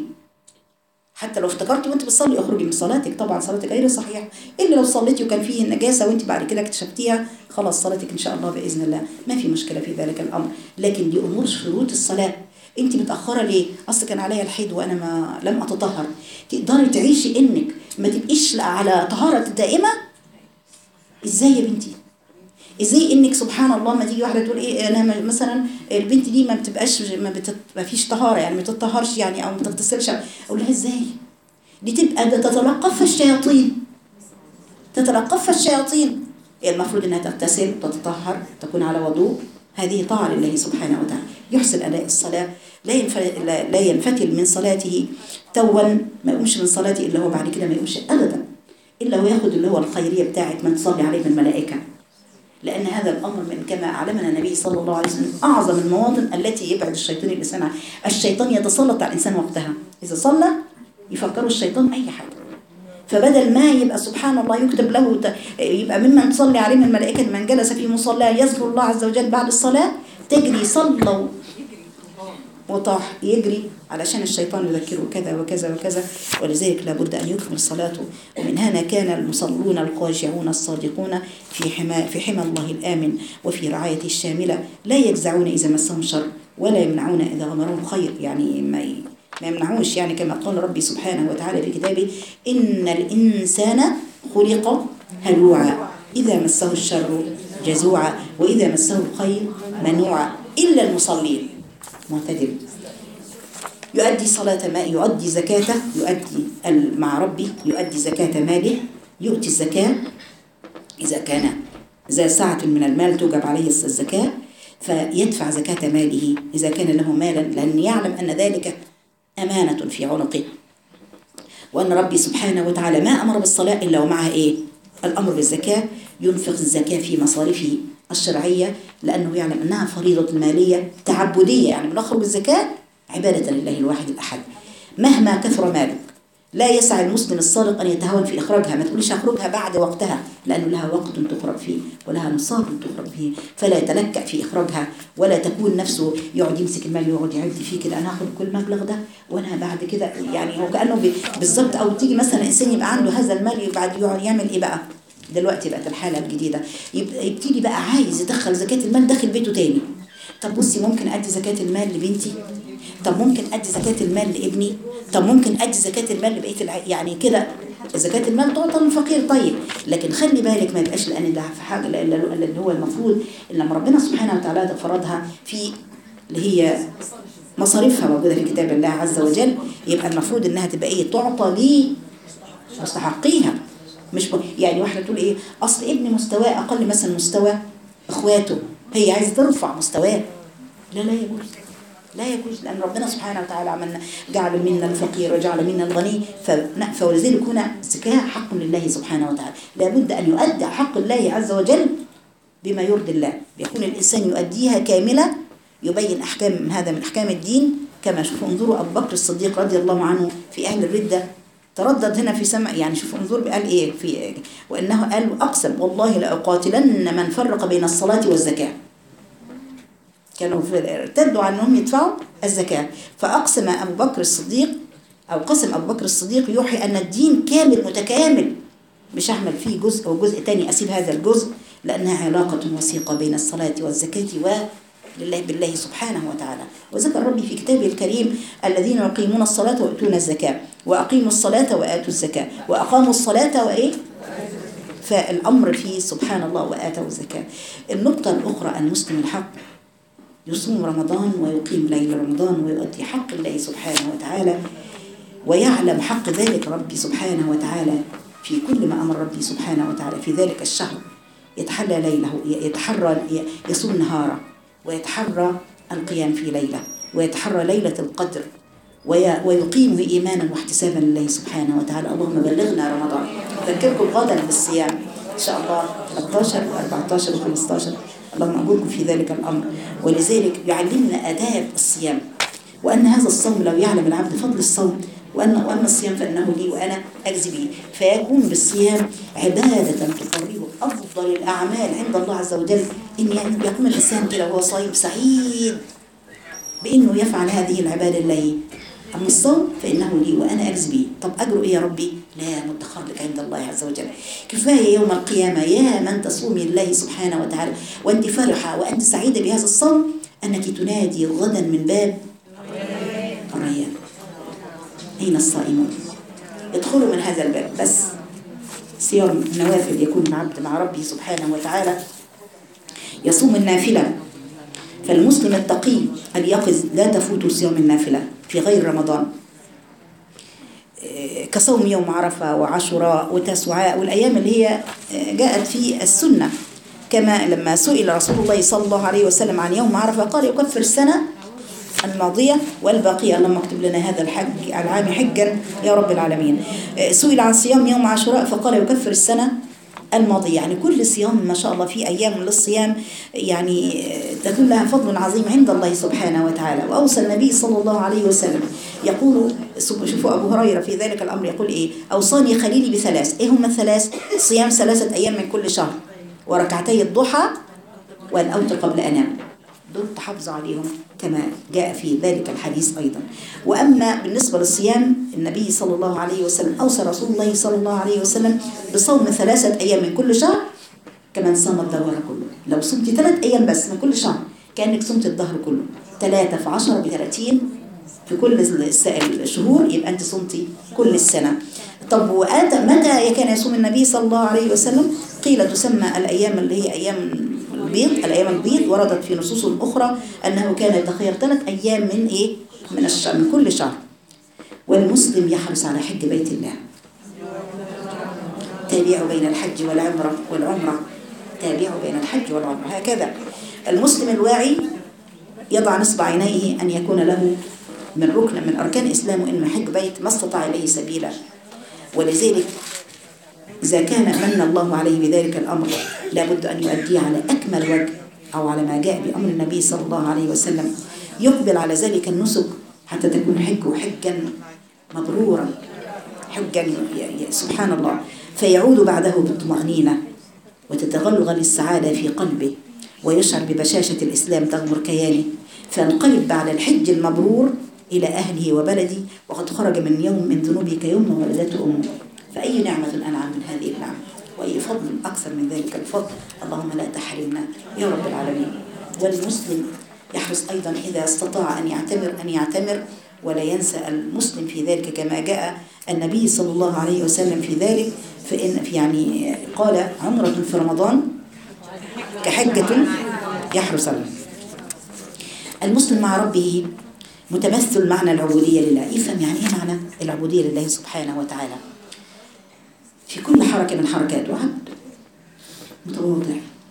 حتى لو افتكرتي وانت بتصلي اخرجي من صلاتك، طبعا صلاتك غير صحيحه، الا لو صليتي وكان فيه النجاسه وانت بعد كده اكتشفتيها خلاص صلاتك ان شاء الله باذن الله ما في مشكله في ذلك الامر، لكن دي امور شروط الصلاه. انت متاخره ليه؟ اصل كان عليا الحيض وانا ما لم اتطهر، تقدري تعيشي انك ما تبقيش على طهاره دائمه؟ ازاي يا بنتي؟ ازاي انك سبحان الله ما تيجي واحده تقول ايه انا مثلا البنت دي ما بتبقاش ما, بتت... ما فيش طهاره يعني ما تطهرش يعني او ما تغتسلش، اقول لها ازاي؟ دي تبقى تتلقفها الشياطين، تتلقفها الشياطين، المفروض انها تغتسل تتطهر تكون على وضوء، هذه طاعه لله سبحانه وتعالى. يحسن اداء الصلاه، لا لا ينفتل من صلاته توا، ما يقومش من صلاته الا هو بعد كده ما يقومش ابدا الا هو ياخد اللي هو الخيريه بتاعت من تصلي عليه من الملائكه، لأن هذا الأمر من كما علمنا النبي صلى الله عليه وسلم أعظم المواطن التي يبعد الشيطان الإنسان عنها، الشيطان يتسلط على الإنسان وقتها، إذا صلى يفكروا الشيطان أي حاجة، فبدل ما يبقى سبحان الله يكتب له يبقى ممن تصلي عليه من الملائكة من جلس في مصلاه يذكر الله عز وجل بعد الصلاة، تجري صلوا وطاح يجري علشان الشيطان يذكره كذا وكذا وكذا، ولذلك لابد أن يكمل صلاته. ومن هنا كان المصلون الخاشعون الصادقون في حمى في حمى الله الآمن وفي رعايته الشاملة، لا يجزعون إذا مسهم شر ولا يمنعون إذا غمرهم خير، يعني ما ما يمنعوش، يعني كما قال ربي سبحانه وتعالى في كتابه إن الإنسان خلق هلوعا إذا مسه الشر جزوعا وإذا مسه الخير منوعا إلا المصلين معتدل. يؤدي صلاة ما يؤدي زكاته، يؤدي مع ربي، يؤدي زكاة ماله، يؤتي الزكاة إذا كان ذا سعة من المال توجب عليه الزكاة، فيدفع زكاة ماله إذا كان له مالا، لأن يعلم أن ذلك أمانة في عنقه، وأن ربي سبحانه وتعالى ما أمر بالصلاة إلا ومعها إيه؟ الأمر بالزكاة. ينفق الزكاة في مصارفه الشرعية لأنه يعلم أنها فريضة مالية تعبدية، يعني بنخرج الزكاة عبادة لله الواحد الأحد. مهما كثر مالك لا يسعى المسلم الصادق أن يتهاون في إخراجها، ما تقوليش أخرجها بعد وقتها، لأنه لها وقت تخرج فيه ولها نصاب تخرج فيه، فلا يتلكأ في إخراجها، ولا تكون نفسه يقعد يمسك المال ويقعد يعد فيه كده، أنا هاخد كل مبلغ ده وأنا بعد كده، يعني هو كأنه بالظبط. أو تيجي مثلا إنسان يبقى عنده هذا المال بعد يقعد يعمل إيه بقى؟ دلوقتي بقت الحالة الجديدة، يبتدي بقى عايز يدخل زكاة المال داخل بيته تاني. طب بصي، ممكن أدي زكاة المال لبنتي، طب ممكن أدي زكاة المال لابني، طب ممكن أدي زكاة المال لبقية الع... يعني كده زكاة المال تعطى للفقير. طيب لكن خلي بالك ما يبقاش، لأن ده في حاجة اللي هو المفروض إن لما ربنا سبحانه وتعالى فرضها في اللي هي مصاريفها موجودة في كتاب الله عز وجل، يبقى المفروض إنها تبقى إيه؟ تعطى لمستحقيها. مش ب... يعني واحدة تقول إيه؟ أصل ابني مستواه أقل مثلا مستوى إخواته، هي عايزة ترفع مستواه. لا لا يجوز، لا يجوز، لأن ربنا سبحانه وتعالى عملنا جعل منا الفقير وجعل منا الغني، فولذلك هنا الزكاة حق لله سبحانه وتعالى، لابد أن يؤدى حق الله عز وجل بما يرضي الله، يكون الإنسان يؤديها كاملة، يبين أحكام هذا من أحكام الدين. كما شوفوا انظروا أبو بكر الصديق رضي الله عنه في أهل الردة تردد هنا في سمع، يعني شوفوا انظروا قال إيه في، وإنه قال أقسم والله لأقاتلن من فرق بين الصلاة والزكاة، كانوا ارتدوا عن أنهم يدفعوا الزكاة، فأقسم أبو بكر الصديق أو قسم أبو بكر الصديق يوحي أن الدين كامل متكامل، مش أعمل فيه جزء أو جزء تاني أسيب هذا الجزء، لأنها علاقة وثيقة بين الصلاة والزكاة ولله بالله سبحانه وتعالى. وذكر ربي في كتابه الكريم الذين يقيمون الصلاة ويؤتون الزكاة، وأقيموا الصلاة وآتوا الزكاة، وأقاموا الصلاة وإيه؟ فالأمر فيه سبحان الله وآتوا الزكاة. النقطة الأخرى المسلم الحق يصوم رمضان ويقيم ليل رمضان ويؤدي حق الله سبحانه وتعالى، ويعلم حق ذلك ربي سبحانه وتعالى في كل ما أمر ربي سبحانه وتعالى في ذلك الشهر. يتحلى ليله، يتحرى يصوم نهاره، ويتحرى القيام في ليلة، ويتحرى ليلة القدر، ويقيمه إيمانا واحتسابا لله سبحانه وتعالى. اللهم بلغنا رمضان. أذكركم غدا بالصيام إن شاء الله ثلاثة عشر وأربعة عشر وخمسة عشر، اللهم أقولكم في ذلك الأمر. ولذلك يعلمنا آداب الصيام، وأن هذا الصوم لو يعلم العبد فضل الصوم، وأن وأما الصيام فإنه لي وأنا أجزي به، فيكون بالصيام عبادة تقربه أفضل الأعمال عند الله عز وجل. إن يكون الإنسان كده وهو صايم سعيد بأنه يفعل هذه العبادة لله. أما الصوم فإنه لي وأنا أجزي به. طب أجره إيه يا ربي؟ لا مدخر لك عند الله عز وجل. كفاية يوم القيامة يا من تصومي لله سبحانه وتعالى وأنت فرحة وأنت سعيدة بهذا الصوم، أنك تنادي غدا من باب الريان أين الصائمون؟ ادخلوا من هذا الباب. بس صيام النوافل يكون العبد مع ربه سبحانه وتعالى يصوم النافلة. فالمسلم التقي اليقظ لا تفوت صيام النافلة في غير رمضان، كصوم يوم عرفة وعاشوراء وتسوعاء والأيام اللي هي جاءت في السنة. كما لما سئل رسول الله صلى الله عليه وسلم عن يوم عرفة قال يكفر السنة الماضية والباقية. اللهم اكتب لنا هذا الحج العام حجا يا رب العالمين. سئل عن صيام يوم عاشوراء فقال يكفر السنة الماضية. يعني كل صيام ما شاء الله في أيام للصيام يعني تكون لها فضل عظيم عند الله سبحانه وتعالى. وأوصى النبي صلى الله عليه وسلم يقول، شوفوا أبو هريرة في ذلك الأمر يقول إيه؟ أوصاني خليلي بثلاث. إيه هم الثلاث؟ صيام ثلاثة أيام من كل شهر، وركعتي الضحى، وأن أوتر قبل أنام. دول تحافظوا عليهم كما جاء في ذلك الحديث أيضا. وأما بالنسبة للصيام النبي صلى الله عليه وسلم أوصى رسول الله صلى الله عليه وسلم بصوم ثلاثة أيام من كل شهر كمان صام الدهر كله. لو صمت ثلاث أيام بس من كل شهر كأنك صمت الدهر كله. ثلاثة في عشرة بثلاثين في كل الشهور، يبقى أنت صمتي كل السنة. طب وآتى متى كان يصوم النبي صلى الله عليه وسلم؟ قيل تسمى الأيام اللي هي أيام البيض. الأيام البيض وردت في نصوص أخرى أنه كان يتخير ثلاث أيام من إيه؟ من الشهر من كل شهر. والمسلم يحرص على حج بيت الله، تابعوا بين الحج والعمرة والعمرة تابعوا بين الحج والعمرة. هكذا المسلم الواعي يضع نصب عينيه أن يكون له من ركن من أركان الإسلام وإن حج بيت ما استطاع إليه سبيلا. ولذلك إذا كان من الله عليه بذلك الأمر لابد أن يؤديه على أكمل وجه أو على ما جاء بأمر النبي صلى الله عليه وسلم، يقبل على ذلك النسك حتى تكون حجه حجا مبرورا، حجا سبحان الله، فيعود بعده بالطمأنينة وتتغلغل السعادة في قلبه ويشعر ببشاشة الإسلام تغمر كيانه، فانقلب بعد الحج المبرور إلى أهله وبلده وقد خرج من يوم من ذنوبه كيوم ولدته أمه. فأي نعمة أنعم من هذه النعمة وأي فضل أكثر من ذلك الفضل، اللهم لا تحرمنا يا رب العالمين. والمسلم يحرص أيضا إذا استطاع أن يعتمر أن يعتمر ولا ينسى المسلم في ذلك كما جاء النبي صلى الله عليه وسلم في ذلك، فإن في يعني قال عمرة في رمضان كحجة يحرص عليه. المسلم مع ربه متمثل معنى العبودية لله، يفهم يعني إيه معنى العبودية لله سبحانه وتعالى في كل حركة من حركاته، عبد متواضع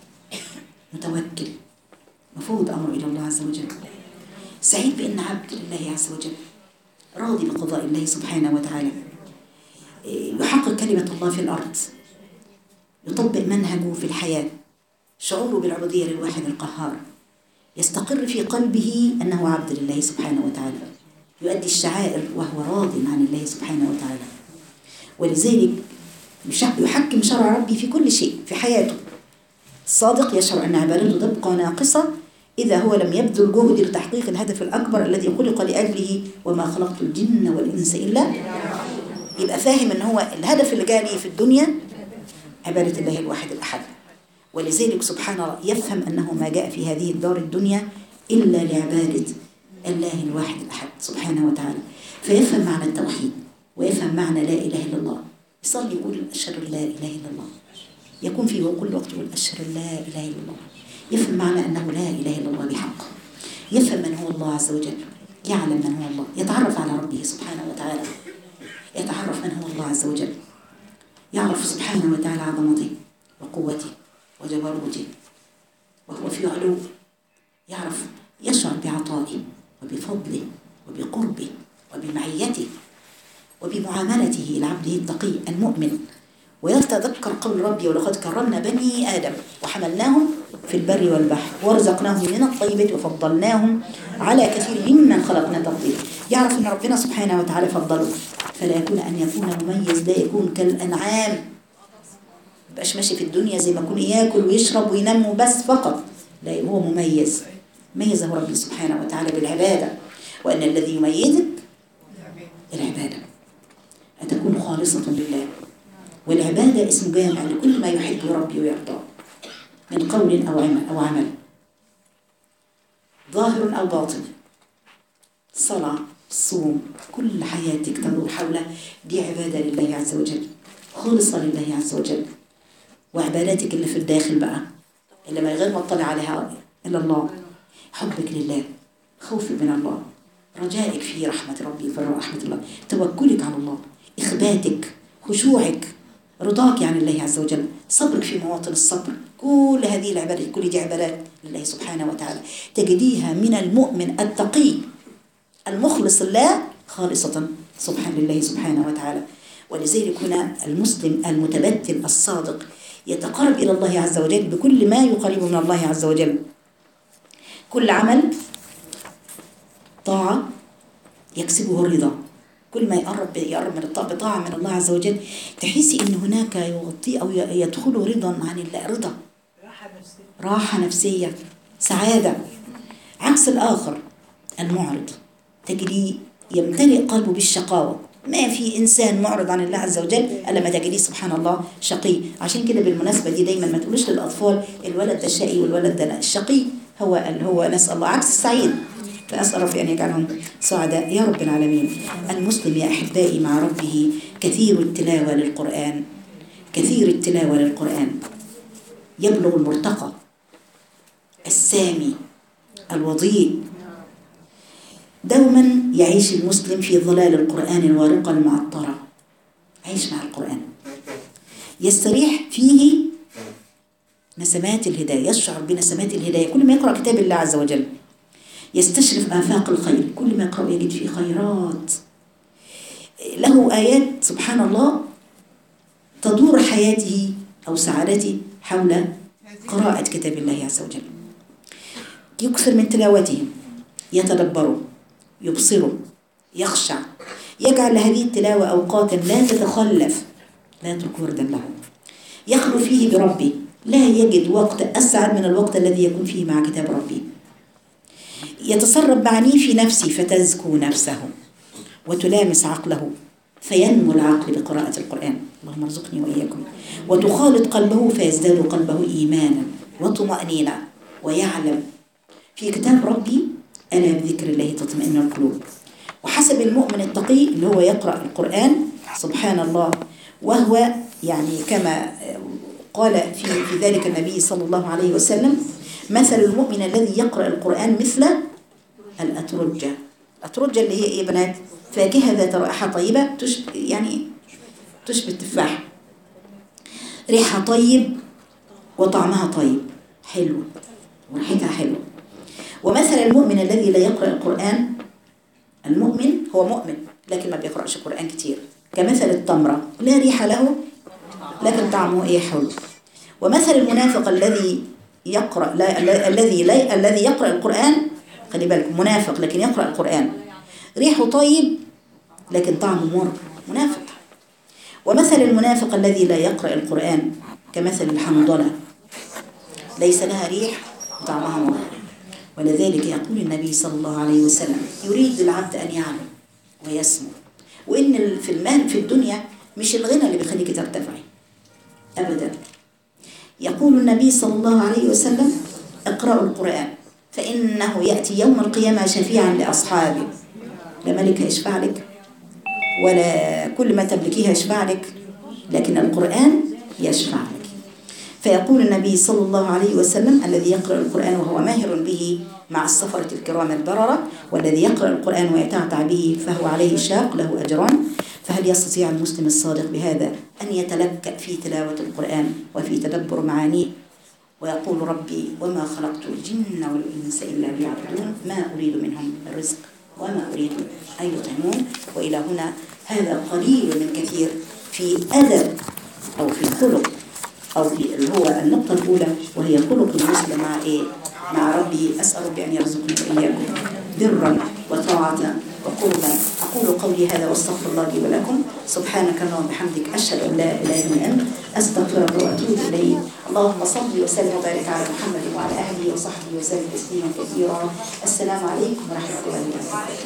متوكل مفوض أمره إلى الله عز وجل، سعيد بأن عبد لله عز وجل، راضي بقضاء الله سبحانه وتعالى، يحقق كلمة الله في الأرض، يطبق منهجه في الحياة، شعوره بالعبودية للواحد القهار، يستقر في قلبه أنه عبد لله سبحانه وتعالى، يؤدي الشعائر وهو راض عن الله سبحانه وتعالى. ولذلك يحكم شرع ربي في كل شيء في حياته. الصادق يشعر أن عبادته تبقى ناقصة إذا هو لم يبذل جهد لتحقيق الهدف الأكبر الذي خلق لأجله، وما خلقت الجن والإنس إلا. يبقى فاهم أن هو الهدف اللي جاء لي في الدنيا عبادة الله الواحد الأحد. ولذلك سبحان الله يفهم أنه ما جاء في هذه الدار الدنيا إلا لعبادة الله الواحد الأحد سبحانه وتعالى، فيفهم معنى التوحيد ويفهم معنى لا إله إلا الله. يصلي يقول أشهد أن لا إله إلا الله، يكون في كل وقت يقول أشهد أن لا إله إلا الله، يفهم معنى أنه لا إله إلا الله بحق، يفهم من هو الله عز وجل، يعلم من هو الله، يتعرف على ربه سبحانه وتعالى، يتعرف من هو الله عز وجل، يعرف سبحانه وتعالى عظمته وقوته وجبروته وهو في علو، يعرف يشعر بعطائه وبفضله وبقربه وبمعيته وبمعاملته لعبده التقي المؤمن، ويتذكر قول ربي ولقد كرمنا بني آدم وحملناهم في البر والبحر ورزقناهم من الطيبات وفضلناهم على كثير ممن خلقنا تفضيلا. يعرف أن ربنا سبحانه وتعالى فضله، فلا يكون أن يكون مميز، لا يكون كالأنعام، مبقاش ماشي في الدنيا زي ما يكون ياكل ويشرب وينام وبس فقط، لا هو مميز، ميزه ربي سبحانه وتعالى بالعبادة، وأن الذي يميزك العبادة أن تكون خالصة لله. والعبادة اسم جامع لكل ما يحب ربي ويرضاه من قول أو عمل أو عمل ظاهر أو باطن، صلاة، صوم، كل حياتك تدور حوله، دي عبادة لله عز وجل خالصة لله عز وجل. وعباداتك اللي في الداخل بقى اللي ما غير مطلع عليها إلا الله، حبك لله، خوفك من الله، رجائك في رحمة ربي في رحمة الله، توكلك على الله، إخباتك، خشوعك، رضاك عن الله عز وجل، صبرك في مواطن الصبر، كل هذه العبادات كل دي عبادات لله سبحانه وتعالى، تجديها من المؤمن التقي المخلص الله خالصة سبحان لله سبحانه وتعالى. ولذلك هنا المسلم المتبتل الصادق يتقرب إلى الله عز وجل بكل ما يقرب من الله عز وجل، كل عمل طاعة يكسبه الرضا، كل ما يقرب يقرب من الطاعة بطاعة من الله عز وجل تحسي إن هناك يغطي أو يدخل رضا عن الله، رضا، راحة نفسية، سعادة. عكس الآخر المعرض تجري يمتلئ قلبه بالشقاوة، ما في إنسان معرض عن الله عز وجل ألا ما تجريه سبحان الله شقي. عشان كده بالمناسبة دي دايما ما تقولوش للأطفال الولد ده شقي والولد ده الشقي هو هو نسأل الله عكس السعيد، فأسأل ربي أن يجعلهم سعداء يا رب العالمين. المسلم يا أحبائي مع ربه كثير التلاوة للقرآن، كثير التلاوة للقرآن، يبلغ المرتقى السامي الوضيء دوما يعيش المسلم في ظلال القرآن الوارقة المعطرة، عيش مع القرآن، يستريح فيه نسمات الهداية، يشعر بنسمات الهداية كل ما يقرأ كتاب الله عز وجل، يستشرف آفاق الخير، كل ما يقرأ يجد فيه خيرات، له آيات سبحان الله تدور حياته أو سعادته حول قراءة كتاب الله عز وجل. يكثر من تلاوته، يتدبره، يبصره، يخشع، يجعل لهذه التلاوة أوقاتا لا تتخلف، لا يترك وردا له، يخلو فيه بربه، لا يجد وقت أسعد من الوقت الذي يكون فيه مع كتاب ربه. يتسرب معانيه في نفسه فتزكو نفسه وتلامس عقله فينمو العقل بقراءة القرآن، اللهم ارزقني وإياكم، وتخالط قلبه فيزداد قلبه إيمانا وطمأنينة، ويعلم في كتاب ربي ألا بذكر الله تطمئن القلوب. وحسب المؤمن التقي اللي هو يقرأ القرآن سبحان الله، وهو يعني كما قال في, في ذلك النبي صلى الله عليه وسلم: مثل المؤمن الذي يقرأ القرآن مثل الأترجة. الأترجة اللي هي إيه بنات؟ فاكهة ذات رائحة طيبة، تشبه يعني تشبه التفاح، ريحها طيب وطعمها طيب حلو وريحتها حلوة. ومثل المؤمن الذي لا يقرأ القرآن، المؤمن هو مؤمن لكن ما بيقرأش القرآن كتير، كمثل التمرة لا ريح له لكن طعمه ايه حلو. ومثل المنافق الذي يقرأ لا الذي لا الذي يقرأ القرآن، خلي بالكم منافق لكن يقرأ القرآن، ريحه طيب لكن طعمه مر، منافق. ومثل المنافق الذي لا يقرأ القرآن كمثل الحنظلة، ليس لها ريح وطعمها مر. ولذلك يقول النبي صلى الله عليه وسلم: يريد العبد أن يعلم ويسمو، وإن في المال في الدنيا مش الغنى اللي بيخليك ترتفعي أبدا. يقول النبي صلى الله عليه وسلم: اقرأوا القرآن فإنه يأتي يوم القيامة شفيعا لأصحابه. لا ملك يشفع لك ولا كل ما تملكيها يشفع لك، لكن القرآن يشفع لك. فيقول النبي صلى الله عليه وسلم: الذي يقرأ القرآن وهو ماهر به مع السفرة الكرام البررة، والذي يقرأ القرآن ويتعتع به فهو عليه شاق له أجران. فهل يستطيع المسلم الصادق بهذا أن يتلكأ في تلاوة القرآن وفي تدبر معانيه ويقول: ربي وما خلقت الجن والإنس إلا ليعبدون ما أريد منهم الرزق وما أريد أن يطعمون. وإلى هنا هذا قليل من كثير في أدب أو في خلق أو في اللي هو النقطة الأولى وهي خلق المسلم مع إيه؟ مع ربي. أسأل ربي أن يرزقني وإياكم برا وطاعة وقربا. أقول قولي هذا واستغفر الله لي ولكم. سبحانك اللهم وبحمدك أشهد أن لا إله إلا أنت أستغفرك وأتوب إليك. اللهم صل وسلم وبارك على محمد وعلى أهله وصحبه وسلم تسليما كثيرا. السلام عليكم ورحمة الله وبركاته.